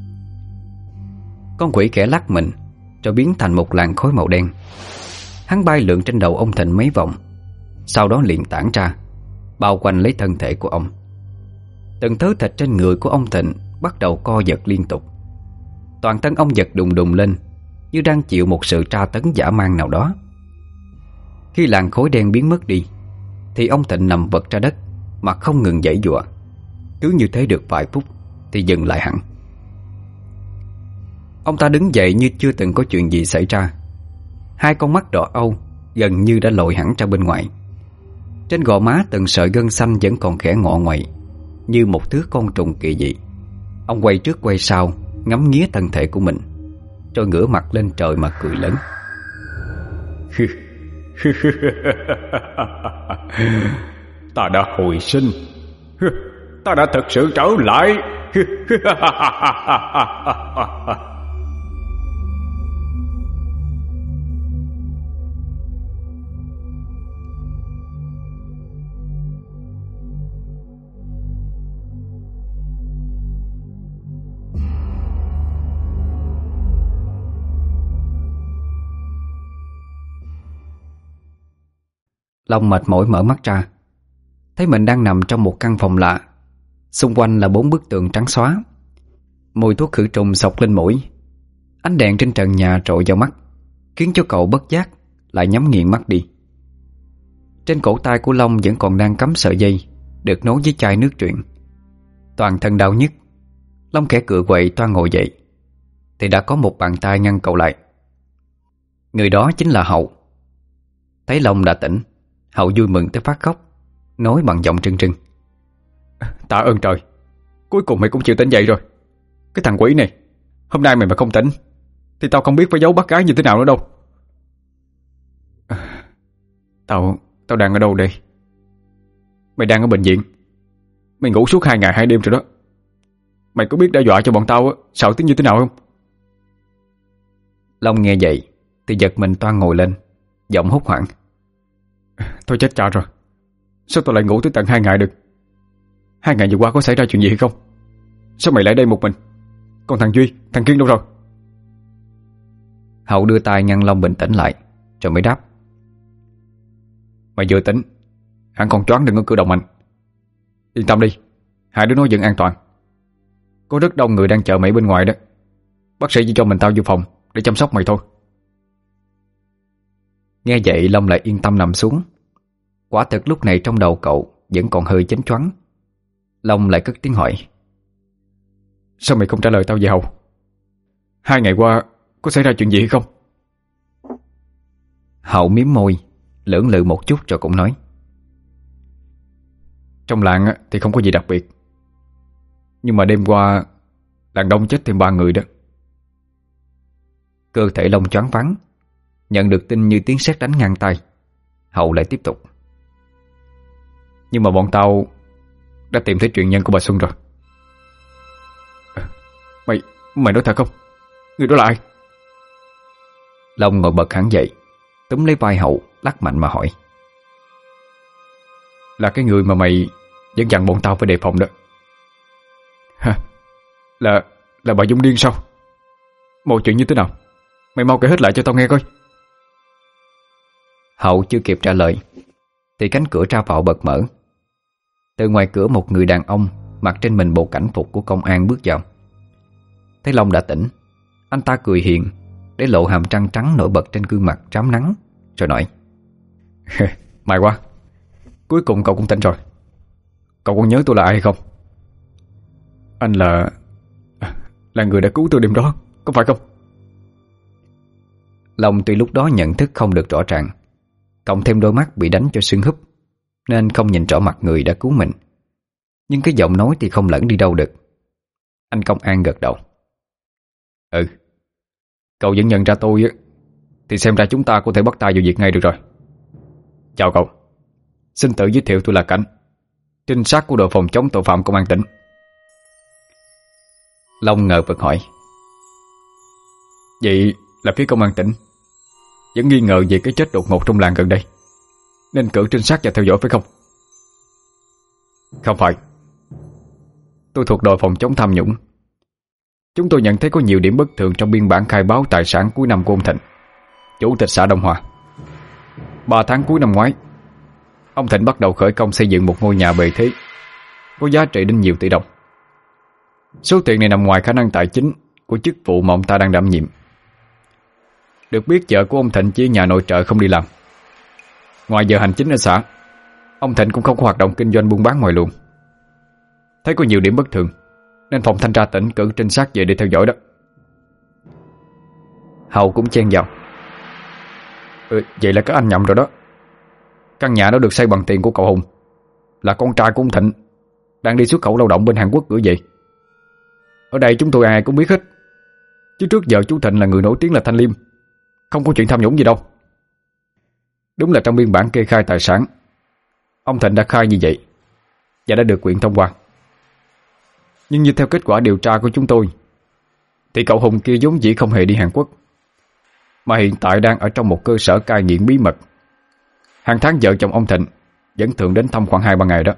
Con quỷ khẽ lắc mình rồi biến thành một làn khói màu đen. Hắn bay lượn trên đầu ông Thịnh mấy vòng, sau đó liền tản ra, bao quanh lấy thân thể của ông. Từng thớ thịt trên người của ông Thịnh bắt đầu co giật liên tục. Toàn thân ông giật đùng đùng lên, như đang chịu một sự tra tấn dã man nào đó. Khi làn khói đen biến mất đi, thì ông Thịnh nằm vật ra đất mà không ngừng giãy giụa. Cứ như thế được vài phút thì dừng lại hẳn. Ông ta đứng dậy như chưa từng có chuyện gì xảy ra. Hai con mắt đỏ âu gần như đã lồi hẳn ra bên ngoài. Trên gò má từng sợi gân xanh vẫn còn khẽ ngọ ngoậy, như một thứ côn trùng kỳ dị. Ông quay trước quay sau, ngắm nghía thân thể của mình, rồi ngửa mặt lên trời mà cười lớn. Ta đã hồi sinh, ta đã thật sự trở lại. Long mệt mỏi mở mắt ra, thấy mình đang nằm trong một căn phòng lạ. Xung quanh là bốn bức tường trắng xóa. Mùi thuốc khử trùng xộc lên mũi. Ánh đèn trên trần nhà trội vào mắt, khiến cho cậu bất giác lại nhắm nghiền mắt đi. Trên cổ tay của Long vẫn còn đang cắm sợi dây được nối với chai nước truyện. Toàn thân đau nhức, Long khẽ cựa quậy toan ngồi dậy, thì đã có một bàn tay ngăn cậu lại. Người đó chính là Hậu. Thấy Long đã tỉnh, Hậu vui mừng tới phát khóc, nói bằng giọng trưng trưng: Tạ ơn trời, cuối cùng mày cũng chịu tỉnh dậy rồi. Cái thằng quỷ này, hôm nay mày mà không tỉnh thì tao không biết phải giấu bác gái như thế nào nữa đâu. Tao Tao đang ở đâu đây? Mày đang ở bệnh viện. Mày ngủ suốt hai ngày hai đêm rồi đó. Mày có biết đe dọa cho bọn tao sợ tiếng như thế nào không? Long nghe vậy thì giật mình toan ngồi lên, giọng hốt hoảng: Thôi chết cha rồi, sao tao lại ngủ tới tận hai ngày được? Hai ngày vừa qua có xảy ra chuyện gì hay không? Sao mày lại đây một mình? Còn thằng Duy, thằng Kiên đâu rồi? Hậu đưa tay ngăn Long bình tĩnh lại, rồi mới đáp: Mày vừa tỉnh, hẳn còn choáng đừng có cử động mạnh. Yên tâm đi, hai đứa nó vẫn an toàn. Có rất đông người đang chờ mày bên ngoài đó. Bác sĩ chỉ cho mình tao vô phòng để chăm sóc mày thôi. Nghe vậy Long lại yên tâm nằm xuống. Quả thực lúc này trong đầu cậu vẫn còn hơi chánh choáng. Long lại cất tiếng hỏi: Sao mày không trả lời tao về Hậu? Hai ngày qua có xảy ra chuyện gì hay không? Hậu miếm môi, lưỡng lự một chút rồi cũng nói: Trong làng thì không có gì đặc biệt, nhưng mà đêm qua làng Đông chết thêm ba người đó. Cơ thể Long choáng váng. Nhận được tin như tiếng sét đánh ngang tai. Hậu lại tiếp tục: Nhưng mà bọn tao đã tìm thấy truyền nhân của bà Xuân rồi. Mày Mày nói thật không? Người đó là ai? Long ngồi bật hẳn dậy, túm lấy vai Hậu lắc mạnh mà hỏi: Là cái người mà mày vẫn dặn bọn tao phải đề phòng đó. Hả? Là Là bà Dung điên sao? Mọi chuyện như thế nào? Mày mau kể hết lại cho tao nghe coi. Hậu chưa kịp trả lời thì cánh cửa ra vào bật mở. Từ ngoài cửa một người đàn ông mặc trên mình bộ cảnh phục của công an bước vào. Thấy Long đã tỉnh, anh ta cười hiền để lộ hàm răng trắng nổi bật trên gương mặt rám nắng, rồi nói: May quá, cuối cùng cậu cũng tỉnh rồi. Cậu còn nhớ tôi là ai hay không? Anh là Là người đã cứu tôi đêm đó, có phải không? Long tuy lúc đó nhận thức không được rõ ràng, cộng thêm đôi mắt bị đánh cho sưng húp, nên không nhìn rõ mặt người đã cứu mình. Nhưng cái giọng nói thì không lẫn đi đâu được. Anh công an gật đầu: Ừ, cậu vẫn nhận ra tôi á, thì xem ra chúng ta có thể bắt tay vào việc ngay được rồi. Chào cậu, xin tự giới thiệu, tôi là Cảnh, trinh sát của đội phòng chống tội phạm công an tỉnh. Long ngờ vực hỏi: Vậy là phía công an tỉnh vẫn nghi ngờ về cái chết đột ngột trong làng gần đây, nên cử trinh sát và theo dõi phải không? Không phải, tôi thuộc đội phòng chống tham nhũng. Chúng tôi nhận thấy có nhiều điểm bất thường trong biên bản khai báo tài sản cuối năm của ông Thịnh, chủ tịch xã Đông Hòa. Ba tháng cuối năm ngoái, ông Thịnh bắt đầu khởi công xây dựng một ngôi nhà bề thế có giá trị đến nhiều tỷ đồng. Số tiền này nằm ngoài khả năng tài chính của chức vụ mà ông ta đang đảm nhiệm. Được biết vợ của ông Thịnh chỉ ở nhà nội trợ không đi làm. Ngoài giờ hành chính ở xã, ông Thịnh cũng không có hoạt động kinh doanh buôn bán ngoài luồng. Thấy có nhiều điểm bất thường nên phòng thanh tra tỉnh cử trinh sát về để theo dõi đó. Hậu cũng chen vào: ừ, Vậy là các anh nhầm rồi đó. Căn nhà đó được xây bằng tiền của cậu Hùng, là con trai của ông Thịnh, đang đi xuất khẩu lao động bên Hàn Quốc gửi về. Ở đây chúng tôi ai cũng biết hết, chứ trước giờ chú Thịnh là người nổi tiếng là thanh liêm, không có chuyện tham nhũng gì đâu. Đúng là trong biên bản kê khai tài sản, ông Thịnh đã khai như vậy và đã được huyện thông qua. Nhưng như theo kết quả điều tra của chúng tôi, thì cậu Hùng kia vốn dĩ không hề đi Hàn Quốc, mà hiện tại đang ở trong một cơ sở cai nghiện bí mật. Hàng tháng vợ chồng ông Thịnh vẫn thường đến thăm khoảng hai ba ngày đó.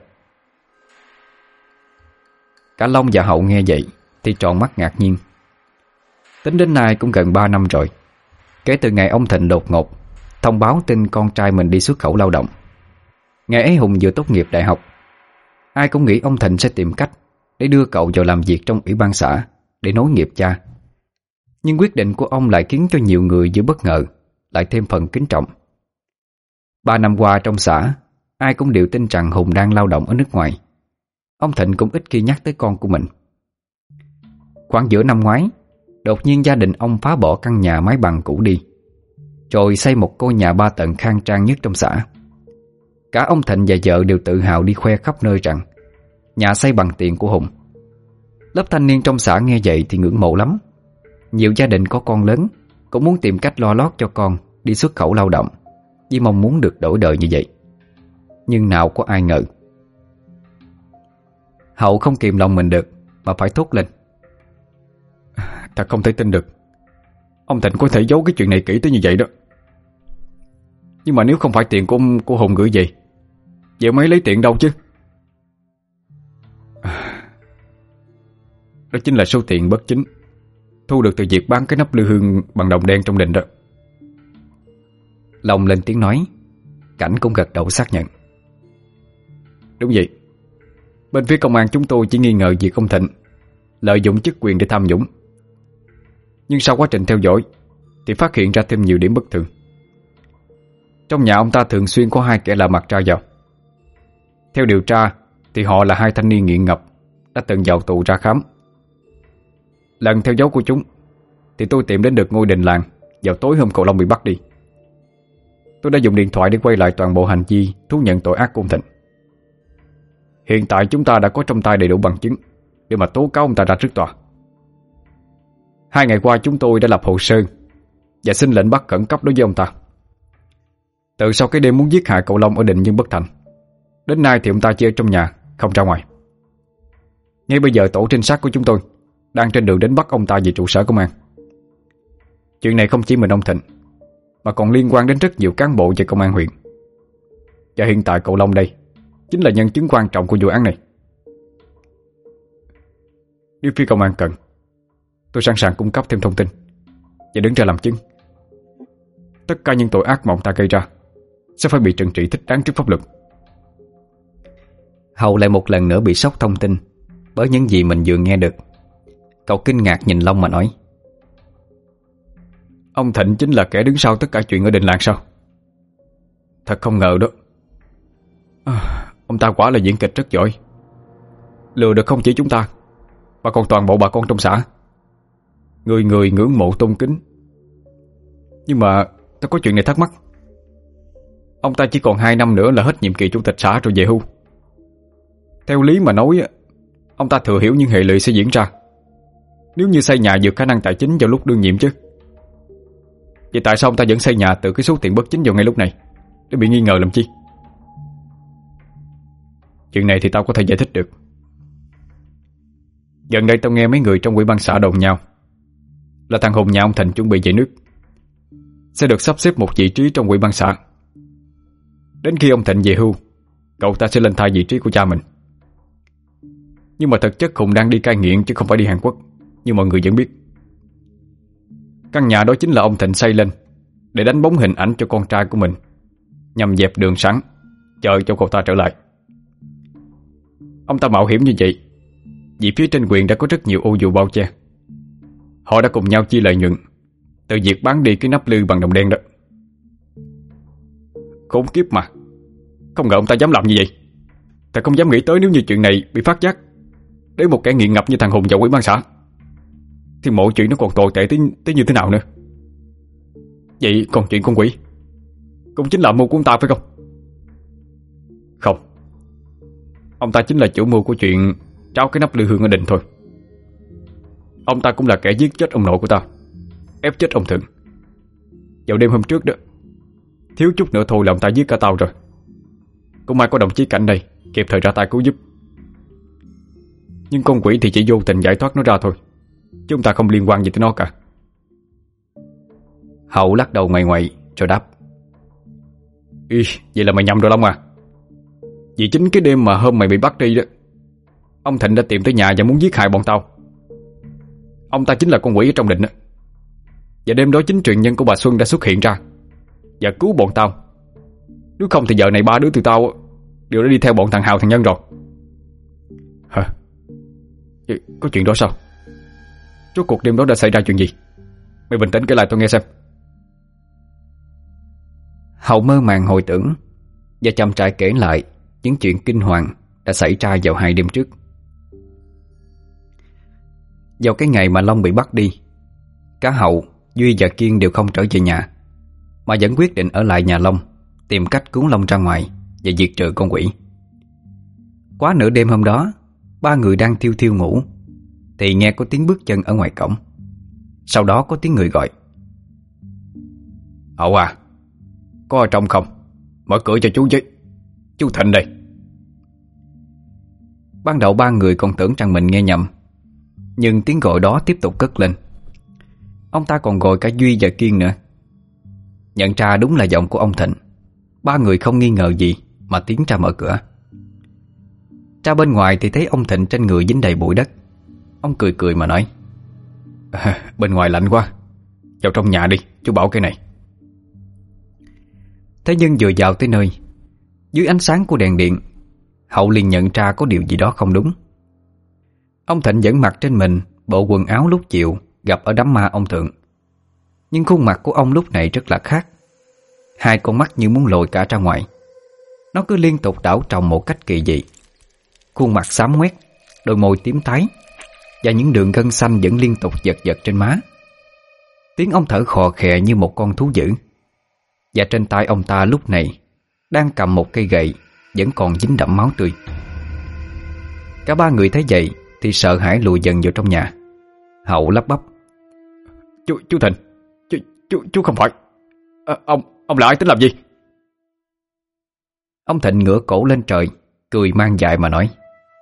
Cả Long và Hậu nghe vậy thì tròn mắt ngạc nhiên. Tính đến nay cũng gần ba năm rồi, kể từ ngày ông Thịnh đột ngột thông báo tin con trai mình đi xuất khẩu lao động. Ngày ấy Hùng vừa tốt nghiệp đại học. Ai cũng nghĩ ông Thịnh sẽ tìm cách để đưa cậu vào làm việc trong ủy ban xã để nối nghiệp cha. Nhưng quyết định của ông lại khiến cho nhiều người giữa bất ngờ, lại thêm phần kính trọng. Ba năm qua trong xã, ai cũng đều tin rằng Hùng đang lao động ở nước ngoài. Ông Thịnh cũng ít khi nhắc tới con của mình. Khoảng giữa năm ngoái, đột nhiên gia đình ông phá bỏ căn nhà mái bằng cũ đi, rồi xây một ngôi nhà ba tầng khang trang nhất trong xã. Cả ông Thịnh và vợ đều tự hào đi khoe khắp nơi rằng nhà xây bằng tiền của Hùng. Lớp thanh niên trong xã nghe vậy thì ngưỡng mộ lắm. Nhiều gia đình có con lớn cũng muốn tìm cách lo lót cho con đi xuất khẩu lao động, vì mong muốn được đổi đời như vậy. Nhưng nào có ai ngờ. Hậu không kìm lòng mình được mà phải thốt lên: Thật không thể tin được, ông Thịnh có thể giấu cái chuyện này kỹ tới như vậy đó. Nhưng mà nếu không phải tiền của ông, của Hùng gửi về, vậy mấy lấy tiền đâu chứ? Đó chính là số tiền bất chính thu được từ việc bán cái nắp lư hương bằng đồng đen trong đình đó. Long lên tiếng nói. Cảnh cũng gật đầu xác nhận: Đúng vậy. Bên phía công an chúng tôi chỉ nghi ngờ việc ông Thịnh lợi dụng chức quyền để tham nhũng. Nhưng sau quá trình theo dõi thì phát hiện ra thêm nhiều điểm bất thường. Trong nhà ông ta thường xuyên có hai kẻ lạ mặt ra vào. Theo điều tra thì họ là hai thanh niên nghiện ngập đã từng vào tù ra khám. Lần theo dấu của chúng thì tôi tìm đến được ngôi đình làng vào tối hôm cậu Long bị bắt đi. Tôi đã dùng điện thoại để quay lại toàn bộ hành vi thú nhận tội ác của ông Thịnh. Hiện tại chúng ta đã có trong tay đầy đủ bằng chứng để mà tố cáo ông ta ra trước tòa. Hai ngày qua chúng tôi đã lập hồ sơ và xin lệnh bắt khẩn cấp đối với ông ta. Từ sau cái đêm muốn giết hại cậu Long ở Định nhưng bất thành, đến nay thì ông ta chỉ ở trong nhà, không ra ngoài. Ngay bây giờ tổ trinh sát của chúng tôi đang trên đường đến bắt ông ta về trụ sở công an. Chuyện này không chỉ mình ông Thịnh, mà còn liên quan đến rất nhiều cán bộ và công an huyện. Và hiện tại cậu Long đây chính là nhân chứng quan trọng của vụ án này. Nếu phía công an cần, tôi sẵn sàng cung cấp thêm thông tin và đứng ra làm chứng. Tất cả những tội ác mà ông ta gây ra sẽ phải bị trừng trị thích đáng trước pháp luật. Hậu lại một lần nữa bị sốc thông tin bởi những gì mình vừa nghe được. Cậu kinh ngạc nhìn Long mà nói: Ông Thịnh chính là kẻ đứng sau tất cả chuyện ở đình làng sao? Thật không ngờ đó. à, Ông ta quả là diễn kịch rất giỏi, lừa được không chỉ chúng ta mà còn toàn bộ bà con trong xã. Người người ngưỡng mộ tôn kính. Nhưng mà tôi có chuyện này thắc mắc. Ông ta chỉ còn hai năm nữa là hết nhiệm kỳ chủ tịch xã rồi về hưu. Theo lý mà nói, ông ta thừa hiểu những hệ lụy sẽ diễn ra nếu như xây nhà vượt khả năng tài chính vào lúc đương nhiệm chứ. Vậy tại sao ông ta vẫn xây nhà từ cái số tiền bất chính vào ngay lúc này để bị nghi ngờ làm chi? Chuyện này thì tao có thể giải thích được. Gần đây tao nghe mấy người trong ủy ban xã đồn nhau là thằng Hùng nhà ông Thịnh chuẩn bị về nước, sẽ được sắp xếp một vị trí trong ủy ban xã. Đến khi ông Thịnh về hưu, cậu ta sẽ lên thay vị trí của cha mình. Nhưng mà thực chất Hùng đang đi cai nghiện chứ không phải đi Hàn Quốc như mọi người vẫn biết. Căn nhà đó chính là ông Thịnh xây lên để đánh bóng hình ảnh cho con trai của mình, nhằm dẹp đường sẵn, chờ cho cậu ta trở lại. Ông ta mạo hiểm như vậy vì phía trên quyền đã có rất nhiều ô dù bao che. Họ đã cùng nhau chia lợi nhuận từ việc bán đi cái nắp lư bằng đồng đen đó. Khốn kiếp mà. Không ngờ ông ta dám làm như vậy. Ta không dám nghĩ tới nếu như chuyện này bị phát giác để một kẻ nghiện ngập như thằng Hùng vào ủy ban xã thì mọi chuyện nó còn tồi tệ tới, tới như thế nào nữa. Vậy còn chuyện con quỷ cũng chính là mưu của ông ta phải không? Không. Ông ta chính là chủ mưu của chuyện tráo cái nắp lư hương ở đình thôi. Ông ta cũng là kẻ giết chết ông nội của ta, ép chết ông Thượng. Vào đêm hôm trước đó, thiếu chút nữa thôi là ông ta giết cả tao rồi. Cũng may có đồng chí Cảnh đây kịp thời ra tay cứu giúp. Nhưng con quỷ thì chỉ vô tình giải thoát nó ra thôi, chứ ông ta không liên quan gì tới nó cả. Hậu lắc đầu ngoài ngoại rồi đáp: Ý, vậy là mày nhầm rồi Long à. Vì chính cái đêm mà hôm mày bị bắt đi đó, ông Thịnh đã tìm tới nhà và muốn giết hại bọn tao. Ông ta chính là con quỷ ở trong đình đó. Và đêm đó chính truyền nhân của bà Xuân đã xuất hiện ra và cứu bọn tao. Nếu không thì giờ này ba đứa tụi tao đều đã đi theo bọn thằng Hào thằng Nhân rồi. Hả? Có chuyện đó sao? Rốt cuộc đêm đó đã xảy ra chuyện gì? Mày bình tĩnh kể lại tôi nghe xem. Hậu mơ màng hồi tưởng và chậm rãi kể lại những chuyện kinh hoàng đã xảy ra vào hai đêm trước. Vào cái ngày mà Long bị bắt đi, cả Hậu, Duy và Kiên đều không trở về nhà, mà vẫn quyết định ở lại nhà Long, tìm cách cứu Long ra ngoài và diệt trừ con quỷ. Quá nửa đêm hôm đó, ba người đang thiêu thiêu ngủ thì nghe có tiếng bước chân ở ngoài cổng. Sau đó có tiếng người gọi: Hậu à, có ở trong không? Mở cửa cho chú với. Chú Thịnh đây. Ban đầu ba người còn tưởng rằng mình nghe nhầm, nhưng tiếng gọi đó tiếp tục cất lên. Ông ta còn gọi cả Duy và Kiên nữa. Nhận ra đúng là giọng của ông Thịnh, ba người không nghi ngờ gì mà tiến ra mở cửa. Ra bên ngoài thì thấy ông Thịnh trên người dính đầy bụi đất. Ông cười cười mà nói: à, bên ngoài lạnh quá, vào trong nhà đi, chú bảo cái này. Thế nhưng vừa vào tới nơi, dưới ánh sáng của đèn điện, Hậu liền nhận ra có điều gì đó không đúng. Ông Thịnh vẫn mặc trên mình bộ quần áo lúc chiều gặp ở đám ma ông Thượng, nhưng khuôn mặt của ông lúc này rất là khác. Hai con mắt như muốn lồi cả ra ngoài. Nó cứ liên tục đảo tròng một cách kỳ dị. Khuôn mặt xám ngoét, đôi môi tím tái, và những đường gân xanh vẫn liên tục giật giật trên má. Tiếng ông thở khò khè như một con thú dữ. Và trên tay ông ta lúc này đang cầm một cây gậy vẫn còn dính đẫm máu tươi. Cả ba người thấy vậy thì sợ hãi lùi dần vào trong nhà. Hậu lắp bắp: Chú, chú Thịnh, chú, chú, chú không phải à, Ông, ông là ai tính làm gì? Ông Thịnh ngửa cổ lên trời, cười mang dại mà nói: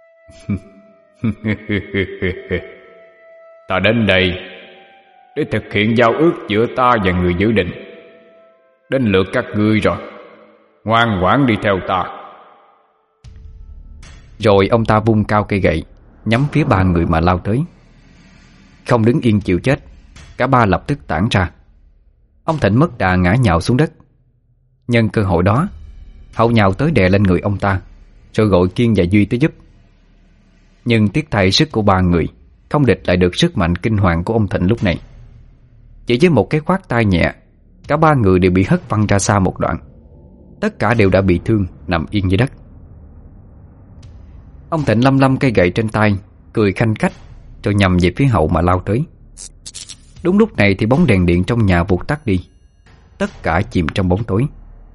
Ta đến đây để thực hiện giao ước giữa ta và người giữ đình. Đến lượt các ngươi rồi, ngoan ngoãn đi theo ta. Rồi ông ta vung cao cây gậy nhắm phía ba người mà lao tới. Không đứng yên chịu chết, cả ba lập tức tản ra. Ông Thịnh mất đà ngã nhào xuống đất. Nhân cơ hội đó, Hậu nhào tới đè lên người ông ta, rồi gọi Kiên và Duy tới giúp. Nhưng tiếc thay sức của ba người không địch lại được sức mạnh kinh hoàng của ông Thịnh lúc này. Chỉ với một cái khoát tay nhẹ, cả ba người đều bị hất văng ra xa một đoạn. Tất cả đều đã bị thương, nằm yên dưới đất. Ông Thịnh lăm lăm cây gậy trên tay, cười khanh khách, rồi nhằm về phía Hậu mà lao tới. Đúng lúc này thì bóng đèn điện trong nhà vụt tắt đi. Tất cả chìm trong bóng tối.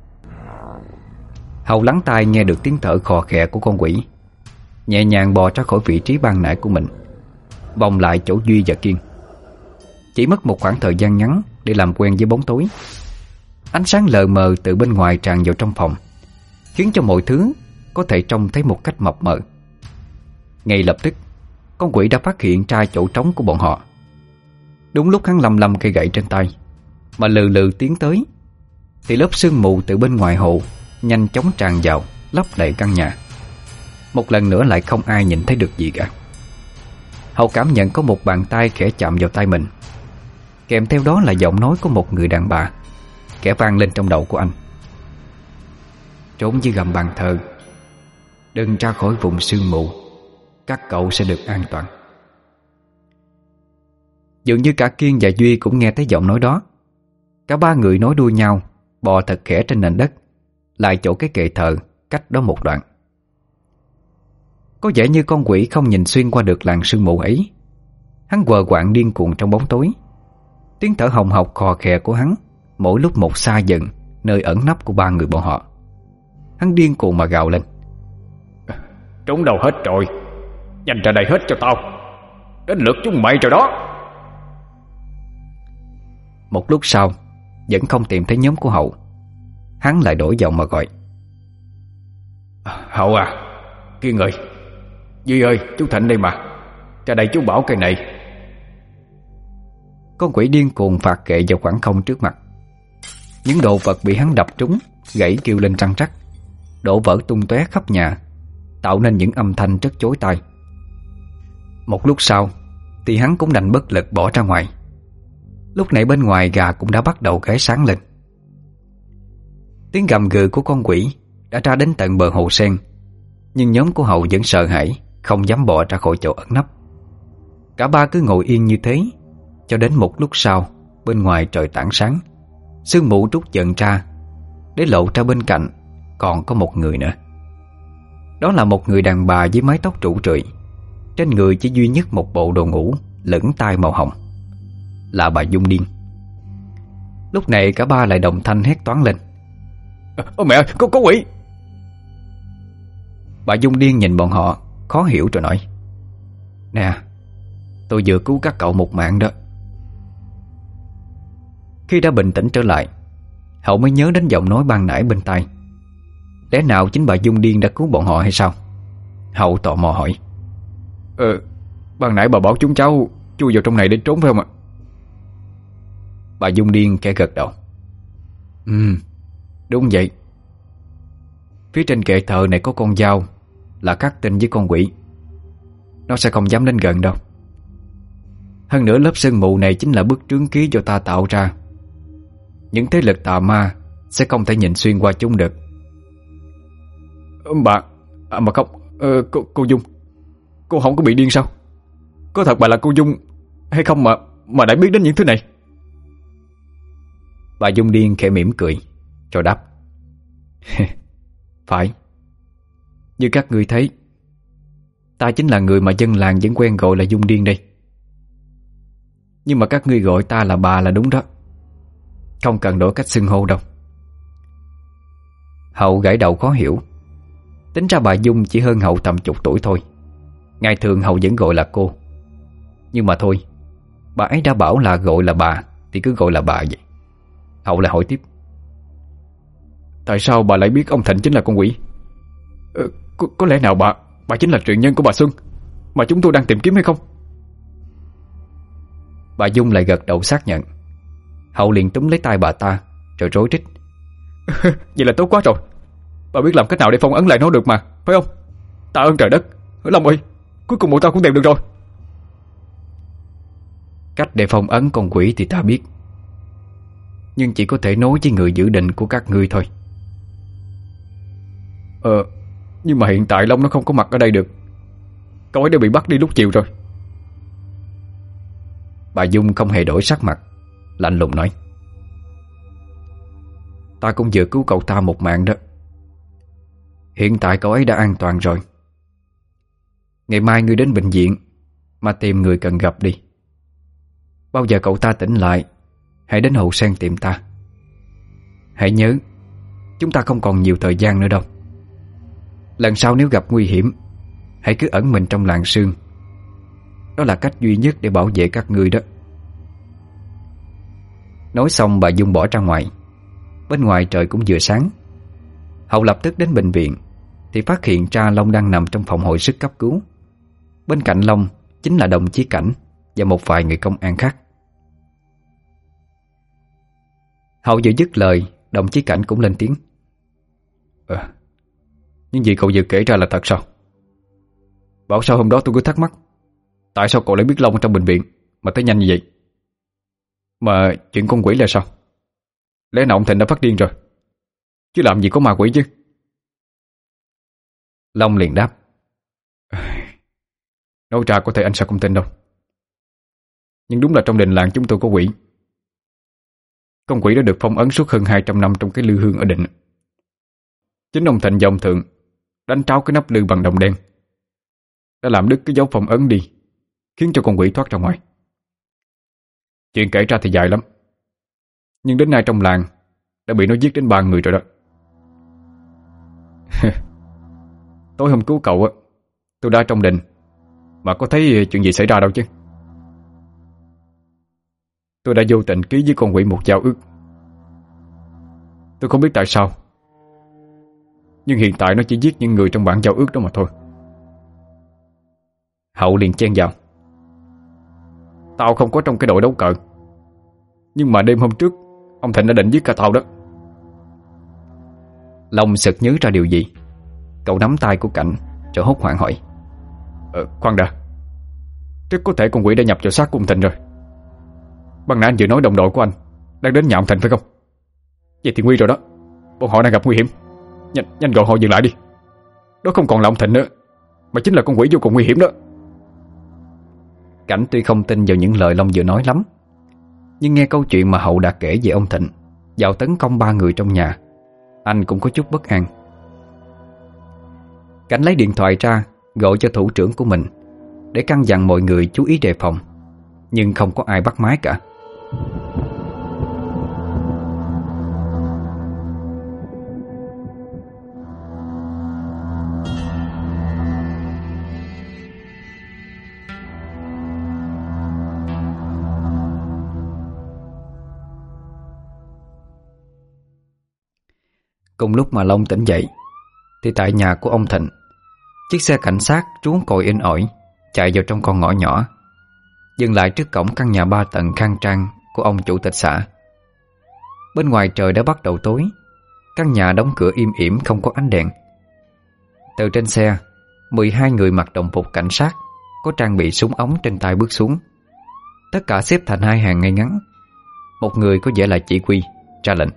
Hậu lắng tai nghe được tiếng thở khò khè của con quỷ, nhẹ nhàng bò ra khỏi vị trí ban nãy của mình, vòng lại chỗ Duy và Kiên. Chỉ mất một khoảng thời gian ngắn để làm quen với bóng tối. Ánh sáng lờ mờ từ bên ngoài tràn vào trong phòng, khiến cho mọi thứ có thể trông thấy một cách mập mờ. Ngay lập tức, con quỷ đã phát hiện ra chỗ trống của bọn họ. Đúng lúc hắn lăm lăm cây gậy trên tay mà lừ lừ tiến tới, thì lớp sương mù từ bên ngoài hộ nhanh chóng tràn vào, lấp đầy căn nhà. Một lần nữa lại không ai nhìn thấy được gì cả. Hậu cảm nhận có một bàn tay khẽ chạm vào tay mình, kèm theo đó là giọng nói của một người đàn bà khẽ vang lên trong đầu của anh: trốn dưới gầm bàn thờ, đừng ra khỏi vùng sương mù, các cậu sẽ được an toàn. Dường như cả Kiên và Duy cũng nghe thấy giọng nói đó. Cả ba người nối đuôi nhau bò thật khẽ trên nền đất, lại chỗ cái kệ thờ cách đó một đoạn. Có vẻ như con quỷ không nhìn xuyên qua được làn sương mù ấy. Hắn quờ quạng điên cuồng trong bóng tối. Tiếng thở hồng hộc khò khè của hắn mỗi lúc một xa dần nơi ẩn nấp của ba người bọn họ. Hắn điên cuồng mà gào lên: trốn đâu hết rồi, nhanh ra đây hết cho tao, đến lượt chúng mày rồi đó. Một lúc sau vẫn không tìm thấy nhóm của Hậu. Hắn lại đổi giọng mà gọi: Hậu à, Kiên ơi, Duy ơi, chú Thịnh đây mà, ra đây chú bảo cây này. Con quỷ điên cuồng phạt kệ vào khoảng không trước mặt. Những đồ vật bị hắn đập trúng gãy kêu lên răng rắc, đổ vỡ tung tóe khắp nhà, tạo nên những âm thanh rất chói tai. Một lúc sau thì hắn cũng đành bất lực bỏ ra ngoài. Lúc này bên ngoài gà cũng đã bắt đầu gáy sáng lên. Tiếng gầm gừ của con quỷ đã ra đến tận bờ hồ sen, nhưng nhóm của Hậu vẫn sợ hãi, không dám bò ra khỏi chỗ ẩn nấp. Cả ba cứ ngồi yên như thế cho đến một lúc sau, bên ngoài trời tảng sáng, sương mù trút dần ra, để lộ ra bên cạnh còn có một người nữa. Đó là một người đàn bà với mái tóc rủ rượi, trên người chỉ duy nhất một bộ đồ ngủ lửng tai màu hồng, là bà Dung Điên. Lúc này cả ba lại đồng thanh hét toáng lên: Ôi mẹ, có, có quỷ! Bà Dung Điên nhìn bọn họ khó hiểu rồi nói: Nè, tôi vừa cứu các cậu một mạng đó. Khi đã bình tĩnh trở lại, Hậu mới nhớ đến giọng nói ban nãy bên tai. Lẽ nào chính bà Dung Điên đã cứu bọn họ hay sao? Hậu tò mò hỏi: Ờ, ban nãy bà bảo chúng cháu chui vào trong này để trốn phải không ạ? Bà Dung Điên khẽ gật đầu: Ừ, đúng vậy. Phía trên kệ thờ này có con dao là khắc tinh với con quỷ. Nó sẽ không dám đến gần đâu. Hơn nữa lớp sương mù này chính là bức trướng ký do ta tạo ra. Những thế lực tà ma sẽ không thể nhìn xuyên qua chúng được. Bà, à, mà không, ờ, cô, cô Dung, cô không có bị điên sao? Có thật bà là cô Dung hay không mà mà đã biết đến những thứ này? Bà Dung Điên khẽ mỉm cười rồi đáp: Phải. Như các ngươi thấy, ta chính là người mà dân làng vẫn quen gọi là Dung Điên đây. Nhưng mà các ngươi gọi ta là bà là đúng đó, không cần đổi cách xưng hô đâu. Hậu gãi đầu khó hiểu. Tính ra bà Dung chỉ hơn Hậu tầm chục tuổi thôi. Ngày thường Hậu vẫn gọi là cô. Nhưng mà thôi, bà ấy đã bảo là gọi là bà thì cứ gọi là bà vậy. Hậu lại hỏi tiếp: Tại sao bà lại biết ông Thịnh chính là con quỷ? Ờ, có, có lẽ nào bà Bà chính là truyền nhân của bà Xuân mà chúng tôi đang tìm kiếm hay không? Bà Dung lại gật đầu xác nhận. Hậu liền túm lấy tay bà ta rồi rối rít: Vậy là tốt quá rồi. Bà biết làm cách nào để phong ấn lại nó được mà, phải không? Tạ ơn trời đất, Long ơi, cuối cùng bọn tao cũng tìm được rồi. Cách để phong ấn con quỷ thì ta biết, nhưng chỉ có thể nối với người dự định của các ngươi thôi. Ờ, nhưng mà hiện tại Long nó không có mặt ở đây được. Cậu ấy đã bị bắt đi lúc chiều rồi. Bà Dung không hề đổi sắc mặt, lạnh lùng nói: "Ta cũng vừa cứu cậu ta một mạng đó. Hiện tại cậu ấy đã an toàn rồi. Ngày mai ngươi đến bệnh viện mà tìm người cần gặp đi. Bao giờ cậu ta tỉnh lại, hãy đến Hậu Sen tìm ta. Hãy nhớ, chúng ta không còn nhiều thời gian nữa đâu. Lần sau nếu gặp nguy hiểm, hãy cứ ẩn mình trong làng sương. Đó là cách duy nhất để bảo vệ các ngươi đó." Nói xong bà Dung bỏ ra ngoài. Bên ngoài trời cũng vừa sáng. Hậu lập tức đến bệnh viện thì phát hiện ra Long đang nằm trong phòng hồi sức cấp cứu. Bên cạnh Long chính là đồng chí Cảnh và một vài người công an khác. Hậu vừa dứt lời, đồng chí Cảnh cũng lên tiếng: Ờ, những gì cậu vừa kể ra là thật sao? Bảo sao hôm đó tôi cứ thắc mắc, tại sao cậu lại biết Long ở trong bệnh viện mà tới nhanh như vậy? Mà chuyện con quỷ là sao? Lẽ nào ông Thịnh đã phát điên rồi? Chứ làm gì có ma quỷ chứ? Long liền đáp: Nói ra có thể anh sẽ không tin đâu, nhưng đúng là trong đình làng chúng tôi có quỷ. Con quỷ đã được phong ấn suốt hơn hai trăm năm trong cái lư hương ở định. Chính ông Thịnh và ông Thượng đánh tráo cái nắp lư bằng đồng đen, đã làm đứt cái dấu phong ấn đi, khiến cho con quỷ thoát ra ngoài. Chuyện kể ra thì dài lắm, nhưng đến nay trong làng đã bị nó giết đến ba người rồi đó. Tối hôm cứu cậu á, tôi đã trong đình mà có thấy chuyện gì xảy ra đâu chứ. Tôi đã vô tình ký với con quỷ một giao ước. Tôi không biết tại sao, nhưng hiện tại nó chỉ giết những người trong bản giao ước đó mà thôi. Hậu liền chen vào: Tao không có trong cái đội đấu cờ, nhưng mà đêm hôm trước ông Thịnh đã định giết cả tao đó. Long sực nhớ ra điều gì. Cậu nắm tay của Cảnh rồi hốt hoảng hỏi: Ờ, khoan đã. Rất có thể con quỷ đã nhập vào xác của ông Thịnh rồi. Ban nãy anh vừa nói đồng đội của anh đang đến nhà ông Thịnh phải không? Vậy thì nguy rồi đó, bọn họ đang gặp nguy hiểm. Nhanh, nhanh gọi họ dừng lại đi. Đó không còn là ông Thịnh nữa, mà chính là con quỷ vô cùng nguy hiểm đó. Cảnh tuy không tin vào những lời Long vừa nói lắm, nhưng nghe câu chuyện mà Hậu đã kể về ông Thịnh vào tấn công ba người trong nhà, anh cũng có chút bất an. Cảnh lấy điện thoại ra gọi cho thủ trưởng của mình để căn dặn mọi người chú ý đề phòng, nhưng không có ai bắt máy cả. Cùng lúc mà Long tỉnh dậy thì tại nhà của ông Thịnh, chiếc xe cảnh sát trú còi inh ỏi chạy vào trong con ngõ nhỏ, dừng lại trước cổng căn nhà ba tầng khang trang của ông chủ tịch xã. Bên ngoài trời đã bắt đầu tối, căn nhà đóng cửa im ỉm không có ánh đèn. Từ trên xe, mười hai người mặc đồng phục cảnh sát có trang bị súng ống trên tay bước xuống. Tất cả xếp thành hai hàng ngay ngắn. Một người có vẻ là chỉ huy ra lệnh: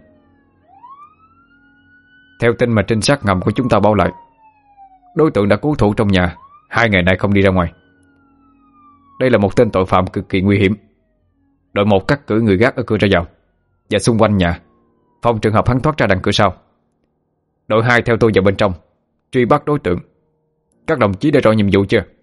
Theo tin mà trinh sát ngầm của chúng ta báo lại, đối tượng đã cố thủ trong nhà hai ngày nay không đi ra ngoài. Đây là một tên tội phạm cực kỳ nguy hiểm. Đội một cắt cử người gác ở cửa ra vào và xung quanh nhà, phòng trường hợp hắn thoát ra đằng cửa sau. Đội hai theo tôi vào bên trong truy bắt đối tượng. Các đồng chí đã rõ nhiệm vụ chưa?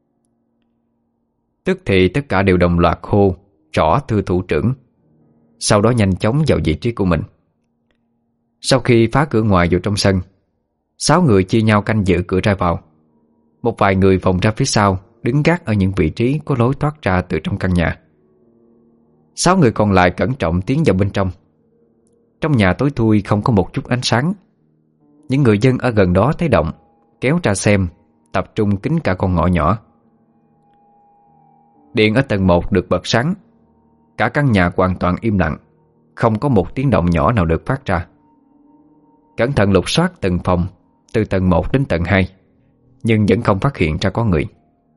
Tức thì tất cả đều đồng loạt hô rõ thưa thủ trưởng, sau đó nhanh chóng vào vị trí của mình. Sau khi phá cửa ngoài vào trong sân, sáu người chia nhau canh giữ cửa ra vào. Một vài người vòng ra phía sau, đứng gác ở những vị trí có lối thoát ra từ trong căn nhà. Sáu người còn lại cẩn trọng tiến vào bên trong. Trong nhà tối thui không có một chút ánh sáng. Những người dân ở gần đó thấy động kéo ra xem, tập trung kín cả con ngõ nhỏ. Điện ở tầng một được bật sáng. Cả căn nhà hoàn toàn im lặng, không có một tiếng động nhỏ nào được phát ra. Cẩn thận lục soát từng phòng, từ tầng một đến tầng hai, nhưng vẫn không phát hiện ra có người.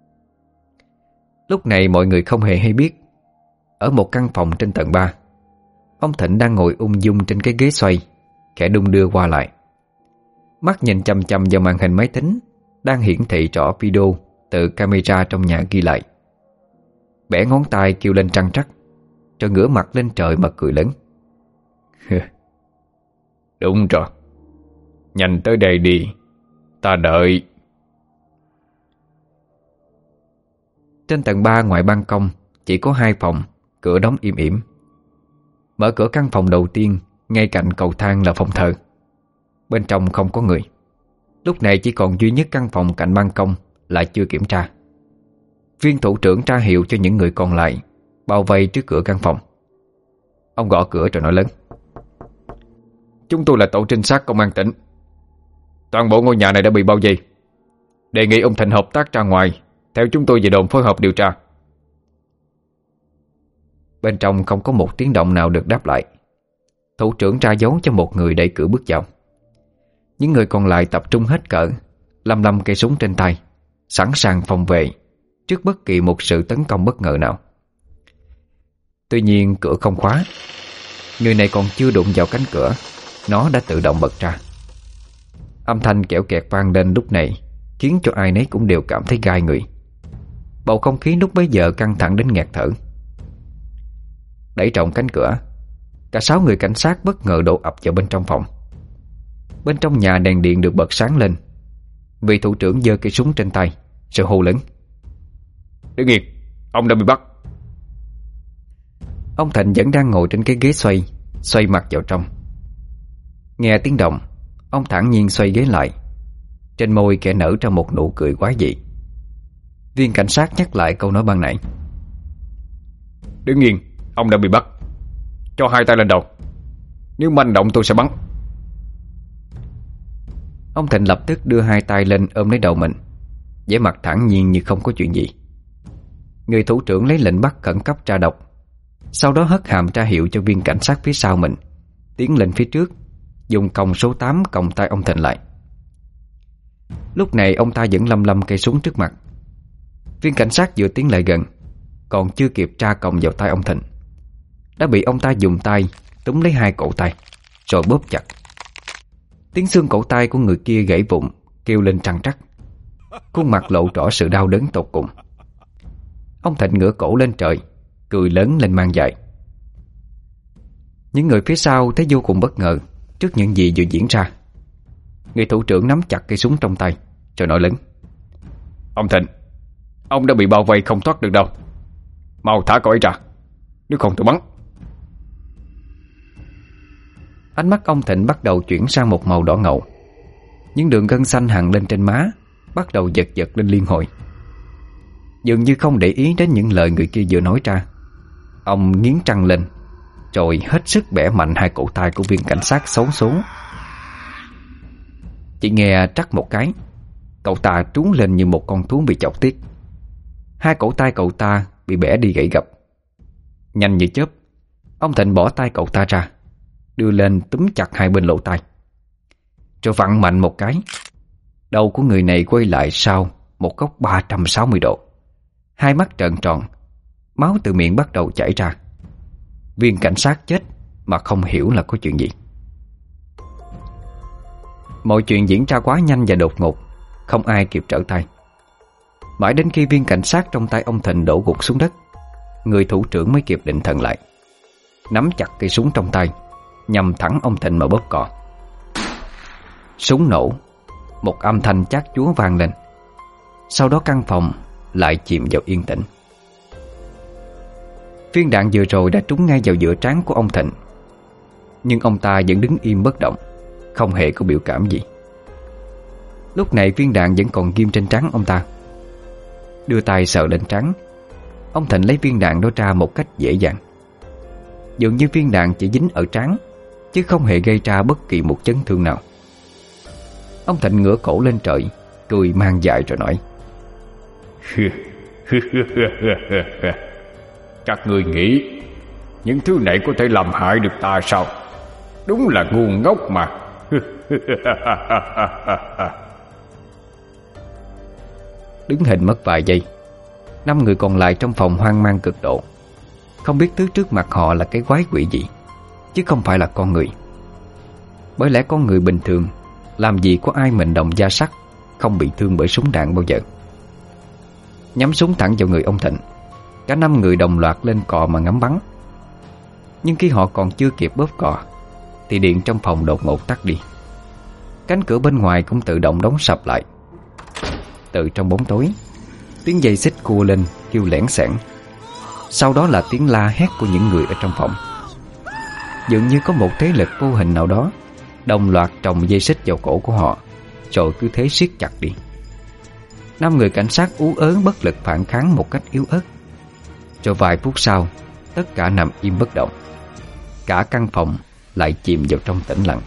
Lúc này mọi người không hề hay biết, ở một căn phòng trên tầng ba, ông Thịnh đang ngồi ung dung trên cái ghế xoay, khẽ đung đưa qua lại. Mắt nhìn chằm chằm vào màn hình máy tính đang hiển thị rõ video từ camera trong nhà ghi lại. Bẻ ngón tay kêu lên trăn trắc: rồi ngửa mặt lên trời mà cười lớn. Đúng rồi, nhanh tới đây đi, ta đợi. Trên tầng ba ngoài ban công chỉ có hai phòng, cửa đóng im ỉm. Mở cửa căn phòng đầu tiên, ngay cạnh cầu thang là phòng thờ. Bên trong không có người. Lúc này chỉ còn duy nhất căn phòng cạnh ban công lại chưa kiểm tra. Viên thủ trưởng tra hiệu cho những người còn lại bao vây trước cửa căn phòng. Ông gõ cửa rồi nói lớn. Chúng tôi là tổ trinh sát công an tỉnh. Toàn bộ ngôi nhà này đã bị bao vây. Đề nghị ông Thịnh hợp tác ra ngoài, theo chúng tôi về đồn phối hợp điều tra. Bên trong không có một tiếng động nào được đáp lại. Thủ trưởng ra dấu cho một người đẩy cửa bước vào. Những người còn lại tập trung hết cỡ, lăm lăm cây súng trên tay, sẵn sàng phòng vệ trước bất kỳ một sự tấn công bất ngờ nào. Tuy nhiên cửa không khóa. Người này còn chưa đụng vào cánh cửa, nó đã tự động bật ra. Âm thanh kẽo kẹt vang lên lúc này khiến cho ai nấy cũng đều cảm thấy gai người. Bầu không khí lúc bấy giờ căng thẳng đến nghẹt thở. Đẩy rộng cánh cửa, cả sáu người cảnh sát bất ngờ đổ ập vào bên trong phòng. Bên trong nhà đèn điện được bật sáng lên. Vị thủ trưởng giơ cây súng trên tay rồi hô lớn. Đứng yên, ông đã bị bắt. Ông Thịnh vẫn đang ngồi trên cái ghế xoay, xoay mặt vào trong. Nghe tiếng động, ông thản nhiên xoay ghế lại. Trên môi kẻ nở ra một nụ cười quái dị. Viên cảnh sát nhắc lại câu nói ban nãy. Đứng yên, ông đã bị bắt. Cho hai tay lên đầu. Nếu manh động tôi sẽ bắn. Ông Thịnh lập tức đưa hai tay lên ôm lấy đầu mình, vẻ mặt thản nhiên như không có chuyện gì. Người thủ trưởng lấy lệnh bắt khẩn cấp tra độc, sau đó hất hàm tra hiệu cho viên cảnh sát phía sau mình tiến lên phía trước, dùng còng số tám còng tay ông Thịnh lại. Lúc này ông ta vẫn lăm lăm cây súng trước mặt. Viên cảnh sát vừa tiến lại gần, còn chưa kịp tra còng vào tay ông Thịnh, đã bị ông ta dùng tay túm lấy hai cổ tay rồi bóp chặt. Tiếng xương cổ tay của người kia gãy vụn, kêu lên trăng trắc. Khuôn mặt lộ rõ sự đau đớn tột cùng. Ông Thịnh ngửa cổ lên trời, cười lớn lên mang dại. Những người phía sau thấy vô cùng bất ngờ trước những gì vừa diễn ra. Người thủ trưởng nắm chặt cây súng trong tay rồi nói lớn. Ông Thịnh, ông đã bị bao vây không thoát được đâu. Mau thả cậu ấy ra, nếu không tôi bắn. Ánh mắt ông Thịnh bắt đầu chuyển sang một màu đỏ ngầu. Những đường gân xanh hằn lên trên má bắt đầu giật giật lên liên hồi. Dường như không để ý đến những lời người kia vừa nói ra, ông nghiến răng lên rồi hết sức bẻ mạnh hai cổ tay của viên cảnh sát xấu số. Chỉ nghe trắc một cái, cậu ta trúng lên như một con thú bị chọc tiết. Hai cổ tay cậu ta bị bẻ đi gãy gập. Nhanh như chớp, ông Thịnh bỏ tay cậu ta ra, đưa lên túm chặt hai bên lỗ tai, rồi vặn mạnh một cái. Đầu của người này quay lại sau một góc ba trăm sáu mươi độ. Hai mắt trợn tròn, máu từ miệng bắt đầu chảy ra. Viên cảnh sát chết mà không hiểu là có chuyện gì. Mọi chuyện diễn ra quá nhanh và đột ngột, không ai kịp trở tay. Mãi đến khi viên cảnh sát trong tay ông Thịnh đổ gục xuống đất, người thủ trưởng mới kịp định thần lại, nắm chặt cây súng trong tay, nhằm thẳng ông Thịnh mà bóp cò. Súng nổ, một âm thanh chát chúa vang lên. Sau đó căn phòng lại chìm vào yên tĩnh. Viên đạn vừa rồi đã trúng ngay vào giữa trán của ông Thịnh, nhưng ông ta vẫn đứng im bất động, không hề có biểu cảm gì. Lúc này viên đạn vẫn còn ghim trên trán ông ta. Đưa tay sờ lên trán, ông Thịnh lấy viên đạn đó ra một cách dễ dàng. Dường như viên đạn chỉ dính ở trán, chứ không hề gây ra bất kỳ một chấn thương nào. Ông Thịnh ngửa cổ lên trời, cười mang dại rồi nói. Các người nghĩ những thứ này có thể làm hại được ta sao? Đúng là ngu ngốc mà. Đứng hình mất vài giây, năm người còn lại trong phòng hoang mang cực độ, không biết thứ trước mặt họ là cái quái quỷ gì, chứ không phải là con người. Bởi lẽ con người bình thường làm gì có ai mệnh đồng da sắt không bị thương bởi súng đạn bao giờ. Nhắm súng thẳng vào người ông Thịnh, cả năm người đồng loạt lên cò mà ngắm bắn. Nhưng khi họ còn chưa kịp bóp cò thì điện trong phòng đột ngột tắt đi. Cánh cửa bên ngoài cũng tự động đóng sập lại. Từ trong bóng tối, tiếng dây xích cua lên kêu lẻn xẻn. Sau đó là tiếng la hét của những người ở trong phòng. Dường như có một thế lực vô hình nào đó đồng loạt trồng dây xích vào cổ của họ, rồi cứ thế siết chặt đi. Năm người cảnh sát ú ớ bất lực phản kháng một cách yếu ớt. Rồi vài phút sau, tất cả nằm im bất động. Cả căn phòng lại chìm vào trong tĩnh lặng.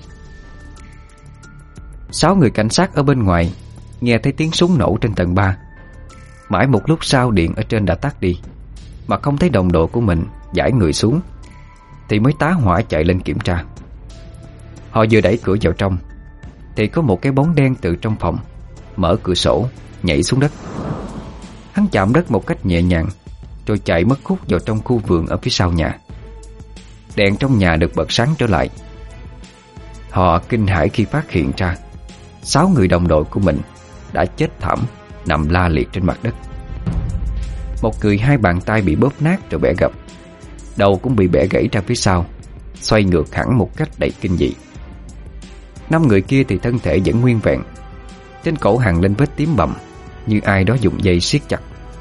Sáu người cảnh sát ở bên ngoài nghe thấy tiếng súng nổ trên tầng ba. Mãi một lúc sau điện ở trên đã tắt đi, mà không thấy đồng đội của mình giải người xuống, thì mới tá hỏa chạy lên kiểm tra. Họ vừa đẩy cửa vào trong thì có một cái bóng đen từ trong phòng mở cửa sổ nhảy xuống đất. Hắn chạm đất một cách nhẹ nhàng, rồi chạy mất hút vào trong khu vườn ở phía sau nhà. Đèn trong nhà được bật sáng trở lại. Họ kinh hãi khi phát hiện ra sáu người đồng đội của mình đã chết thảm, nằm la liệt trên mặt đất. Một người hai bàn tay bị bóp nát rồi bẻ gập, đầu cũng bị bẻ gãy ra phía sau, xoay ngược hẳn một cách đầy kinh dị. Năm người kia thì thân thể vẫn nguyên vẹn, trên cổ hằn lên vết tím bầm, như ai đó dùng dây siết chặt.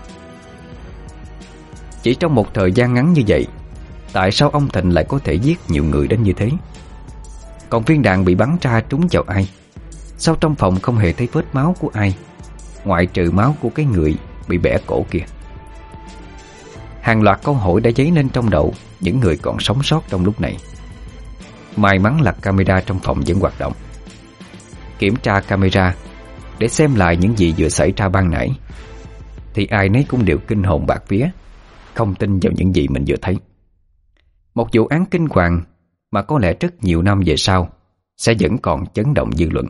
Chỉ trong một thời gian ngắn như vậy, tại sao ông Thịnh lại có thể giết nhiều người đến như thế? Còn viên đạn bị bắn ra trúng vào ai? Sao trong phòng không hề thấy vết máu của ai, ngoại trừ máu của cái người bị bẻ cổ kia? Hàng loạt câu hỏi đã dấy lên trong đầu những người còn sống sót trong lúc này. May mắn là camera trong phòng vẫn hoạt động. Kiểm tra camera để xem lại những gì vừa xảy ra ban nãy, thì ai nấy cũng đều kinh hồn bạt vía, không tin vào những gì mình vừa thấy. Một vụ án kinh hoàng mà có lẽ rất nhiều năm về sau sẽ vẫn còn chấn động dư luận.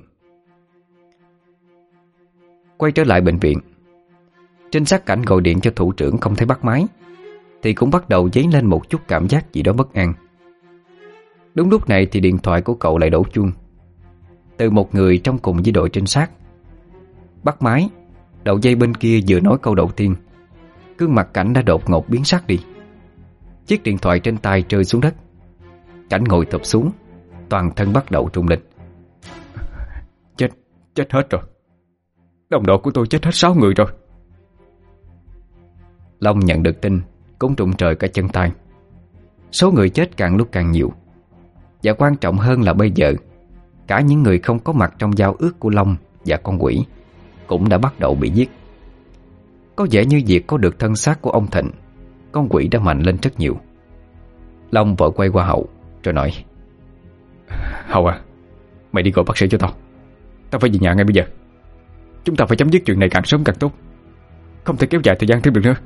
Quay trở lại bệnh viện, trinh sát cảnh gọi điện cho thủ trưởng không thấy bắt máy, thì cũng bắt đầu dấy lên một chút cảm giác gì đó bất an. Đúng lúc này thì điện thoại của cậu lại đổ chuông, từ một người trong cùng với đội trinh sát. Bắt máy, đầu dây bên kia vừa nói câu đầu tiên, gương mặt Cảnh đã đột ngột biến sắc đi. Chiếc điện thoại trên tay rơi xuống đất. Cảnh ngồi thụp xuống, toàn thân bắt đầu rung lên. Chết, chết hết rồi. Đồng đội của tôi chết hết sáu người rồi. Long nhận được tin cũng rụng trời cả chân tay. Số người chết càng lúc càng nhiều, và quan trọng hơn là bây giờ cả những người không có mặt trong giao ước của Long và con quỷ cũng đã bắt đầu bị giết. Có vẻ như việc có được thân xác của ông Thịnh, con quỷ đã mạnh lên rất nhiều. Long vội quay qua Hậu rồi nói: Hậu à, mày đi gọi bác sĩ cho tao. Tao phải về nhà ngay bây giờ. Chúng ta phải chấm dứt chuyện này càng sớm càng tốt, không thể kéo dài thời gian thêm được nữa.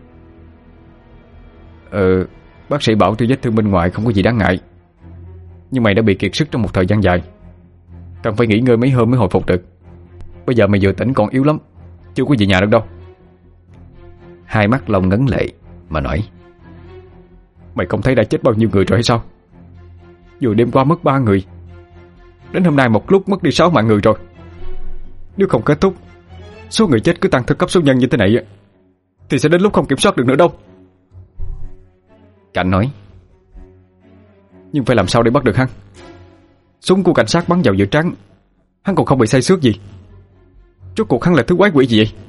Ờ, bác sĩ bảo tuy vết thương bên ngoài không có gì đáng ngại, nhưng mày đã bị kiệt sức trong một thời gian dài, cần phải nghỉ ngơi mấy hôm mới hồi phục được. Bây giờ mày vừa tỉnh còn yếu lắm, chưa có về nhà được đâu. Hai mắt Long ngấn lệ mà nói: Mày không thấy đã chết bao nhiêu người rồi hay sao? Vừa đêm qua mất ba người, đến hôm nay một lúc mất đi sáu mạng người rồi. Nếu không kết thúc, số người chết cứ tăng theo cấp số nhân như thế này thì sẽ đến lúc không kiểm soát được nữa đâu. Cảnh nói: Nhưng phải làm sao để bắt được hắn? Súng của cảnh sát bắn vào giữa trán, hắn còn không bị say xước gì. Rốt cuộc hắn là thứ quái quỷ gì vậy?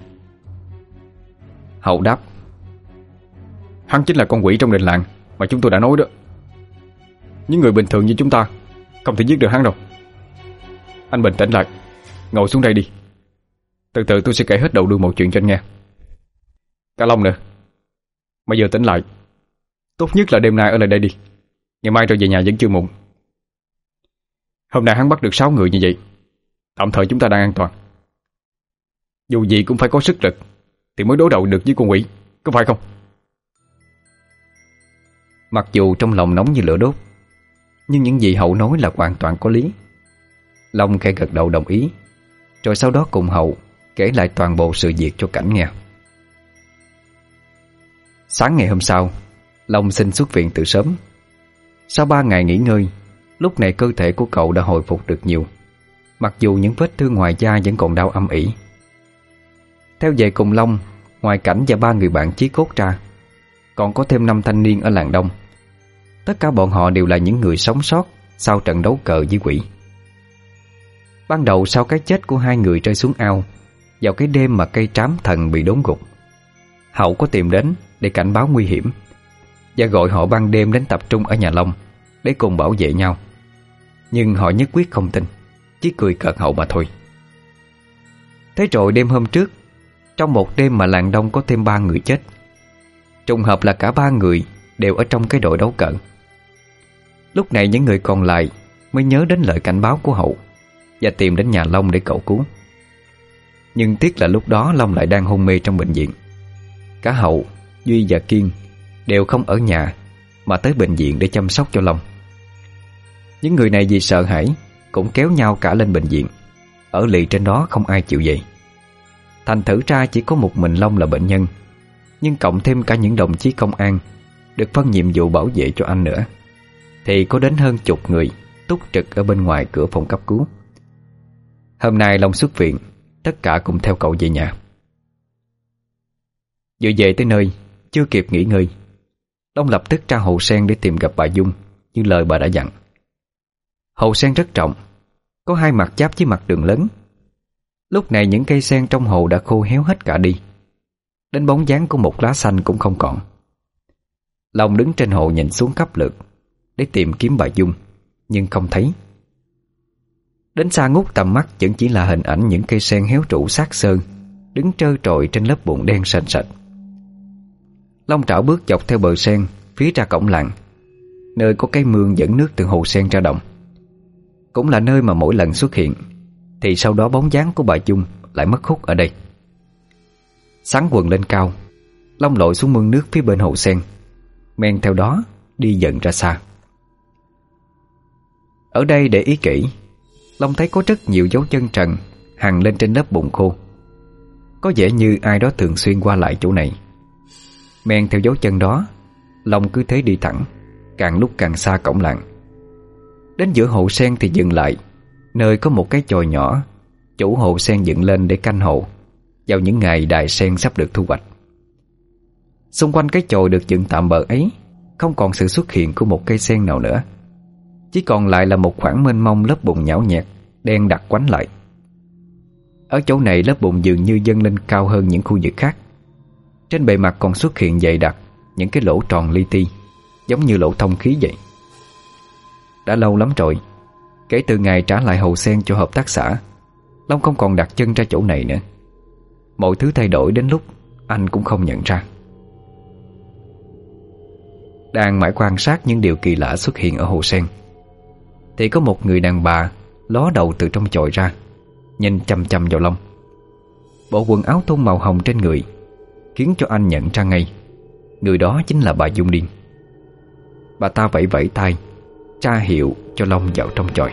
Hậu đáp: Hắn chính là con quỷ trong đình làng mà chúng tôi đã nói đó. Những người bình thường như chúng ta không thể giết được hắn đâu. Anh bình tĩnh lại, ngồi xuống đây đi. Từ từ tôi sẽ kể hết đầu đuôi một chuyện cho anh nghe. Cả Long nữa, bây giờ tỉnh lại. Tốt nhất là đêm nay ở lại đây đi, ngày mai rồi về nhà vẫn chưa muộn. Hôm nay hắn bắt được sáu người như vậy, tạm thời chúng ta đang an toàn. Dù gì cũng phải có sức lực thì mới đối đầu được với con quỷ, có phải không? Mặc dù trong lòng nóng như lửa đốt, nhưng những gì Hậu nói là hoàn toàn có lý. Long khẽ gật đầu đồng ý, rồi sau đó cùng Hậu kể lại toàn bộ sự việc cho Cảnh nghe. Sáng ngày hôm sau, Long xin xuất viện từ sớm. Sau ba ngày nghỉ ngơi, lúc này cơ thể của cậu đã hồi phục được nhiều, mặc dù những vết thương ngoài da vẫn còn đau âm ỉ. Theo về cùng Long, ngoài Cảnh và ba người bạn chí cốt ra, còn có thêm năm thanh niên ở làng Đông. Tất cả bọn họ đều là những người sống sót sau trận đấu cờ với quỷ. Ban đầu sau cái chết của hai người rơi xuống ao, vào cái đêm mà cây trám thần bị đốn gục, Hậu có tìm đến để cảnh báo nguy hiểm và gọi họ ban đêm đến tập trung ở nhà Long để cùng bảo vệ nhau. Nhưng họ nhất quyết không tin, chỉ cười cợt Hậu mà thôi. Thế rồi đêm hôm trước, trong một đêm mà làng Đông có thêm ba người chết, trùng hợp là cả ba người đều ở trong cái đội đấu cờ. Lúc này những người còn lại mới nhớ đến lời cảnh báo của Hậu và tìm đến nhà Long để cầu cứu. Nhưng tiếc là lúc đó Long lại đang hôn mê trong bệnh viện. Cả Hậu, Duy và Kiên đều không ở nhà mà tới bệnh viện để chăm sóc cho Long. Những người này vì sợ hãi cũng kéo nhau cả lên bệnh viện. Ở lì trên đó không ai chịu về. Thành thử ra chỉ có một mình Long là bệnh nhân, nhưng cộng thêm cả những đồng chí công an được phân nhiệm vụ bảo vệ cho anh nữa, thì có đến hơn chục người túc trực ở bên ngoài cửa phòng cấp cứu. Hôm nay Long xuất viện, tất cả cùng theo cậu về nhà. Vừa về tới nơi, chưa kịp nghỉ ngơi, Long lập tức ra hồ sen để tìm gặp bà Dung như lời bà đã dặn. Hồ sen rất rộng, có hai mặt giáp với mặt đường lớn. Lúc này những cây sen trong hồ đã khô héo hết cả đi, đến bóng dáng của một lá xanh cũng không còn. Long đứng trên hồ nhìn xuống khắp lượt để tìm kiếm bà Dung, nhưng không thấy. Đến xa ngút tầm mắt vẫn chỉ là hình ảnh những cây sen héo rũ xác xơ đứng trơ trọi trên lớp bùn đen sền sệt. Long trảo bước dọc theo bờ sen phía ra cổng làng, nơi có cái mương dẫn nước từ hồ sen ra đồng. Cũng là nơi mà mỗi lần xuất hiện thì sau đó bóng dáng của bà Dung lại mất hút ở đây. Xắn quần lên cao, Long lội xuống mương nước phía bên hồ sen, men theo đó đi dần ra xa. Ở đây để ý kỹ, Long thấy có rất nhiều dấu chân trần hằn lên trên lớp bùn khô. Có vẻ như ai đó thường xuyên qua lại chỗ này. Men theo dấu chân đó, Long cứ thế đi thẳng, càng lúc càng xa cổng làng. Đến giữa hồ sen thì dừng lại, nơi có một cái chòi nhỏ chủ hồ sen dựng lên để canh hồ vào những ngày đài sen sắp được thu hoạch. Xung quanh cái chòi được dựng tạm bợ ấy không còn sự xuất hiện của một cây sen nào nữa, chỉ còn lại là một khoảng mênh mông lớp bùn nhão nhẹt đen đặc quánh lại. Ở chỗ này lớp bùn dường như dâng lên cao hơn những khu vực khác. Trên bề mặt còn xuất hiện dày đặc những cái lỗ tròn li ti, giống như lỗ thông khí vậy. Đã lâu lắm rồi, kể từ ngày trả lại hồ sen cho hợp tác xã, Long không còn đặt chân ra chỗ này nữa. Mọi thứ thay đổi đến lúc anh cũng không nhận ra. Đang mãi quan sát những điều kỳ lạ xuất hiện ở hồ sen, thì có một người đàn bà ló đầu từ trong chòi ra, nhìn chăm chăm vào Long. Bộ quần áo thun màu hồng trên người khiến cho anh nhận ra ngay, người đó chính là bà Dung Điên. Bà ta vẫy vẫy tay tra hiệu cho Long vào trong chòi.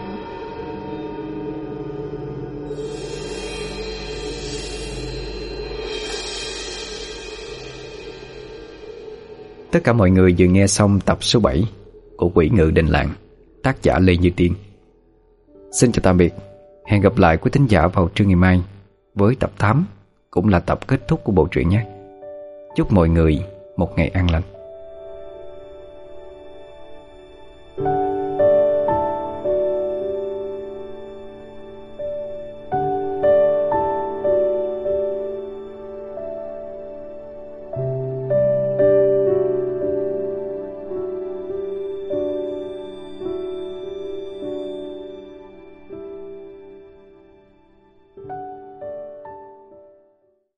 Tất cả mọi người vừa nghe xong tập số bảy của Quỷ Ngự Đình Làng, tác giả Lê Như Tiên. Xin chào tạm biệt. Hẹn gặp lại quý thính giả vào trưa ngày mai với tập tám, cũng là tập kết thúc của bộ truyện nhé. Chúc mọi người một ngày an lành.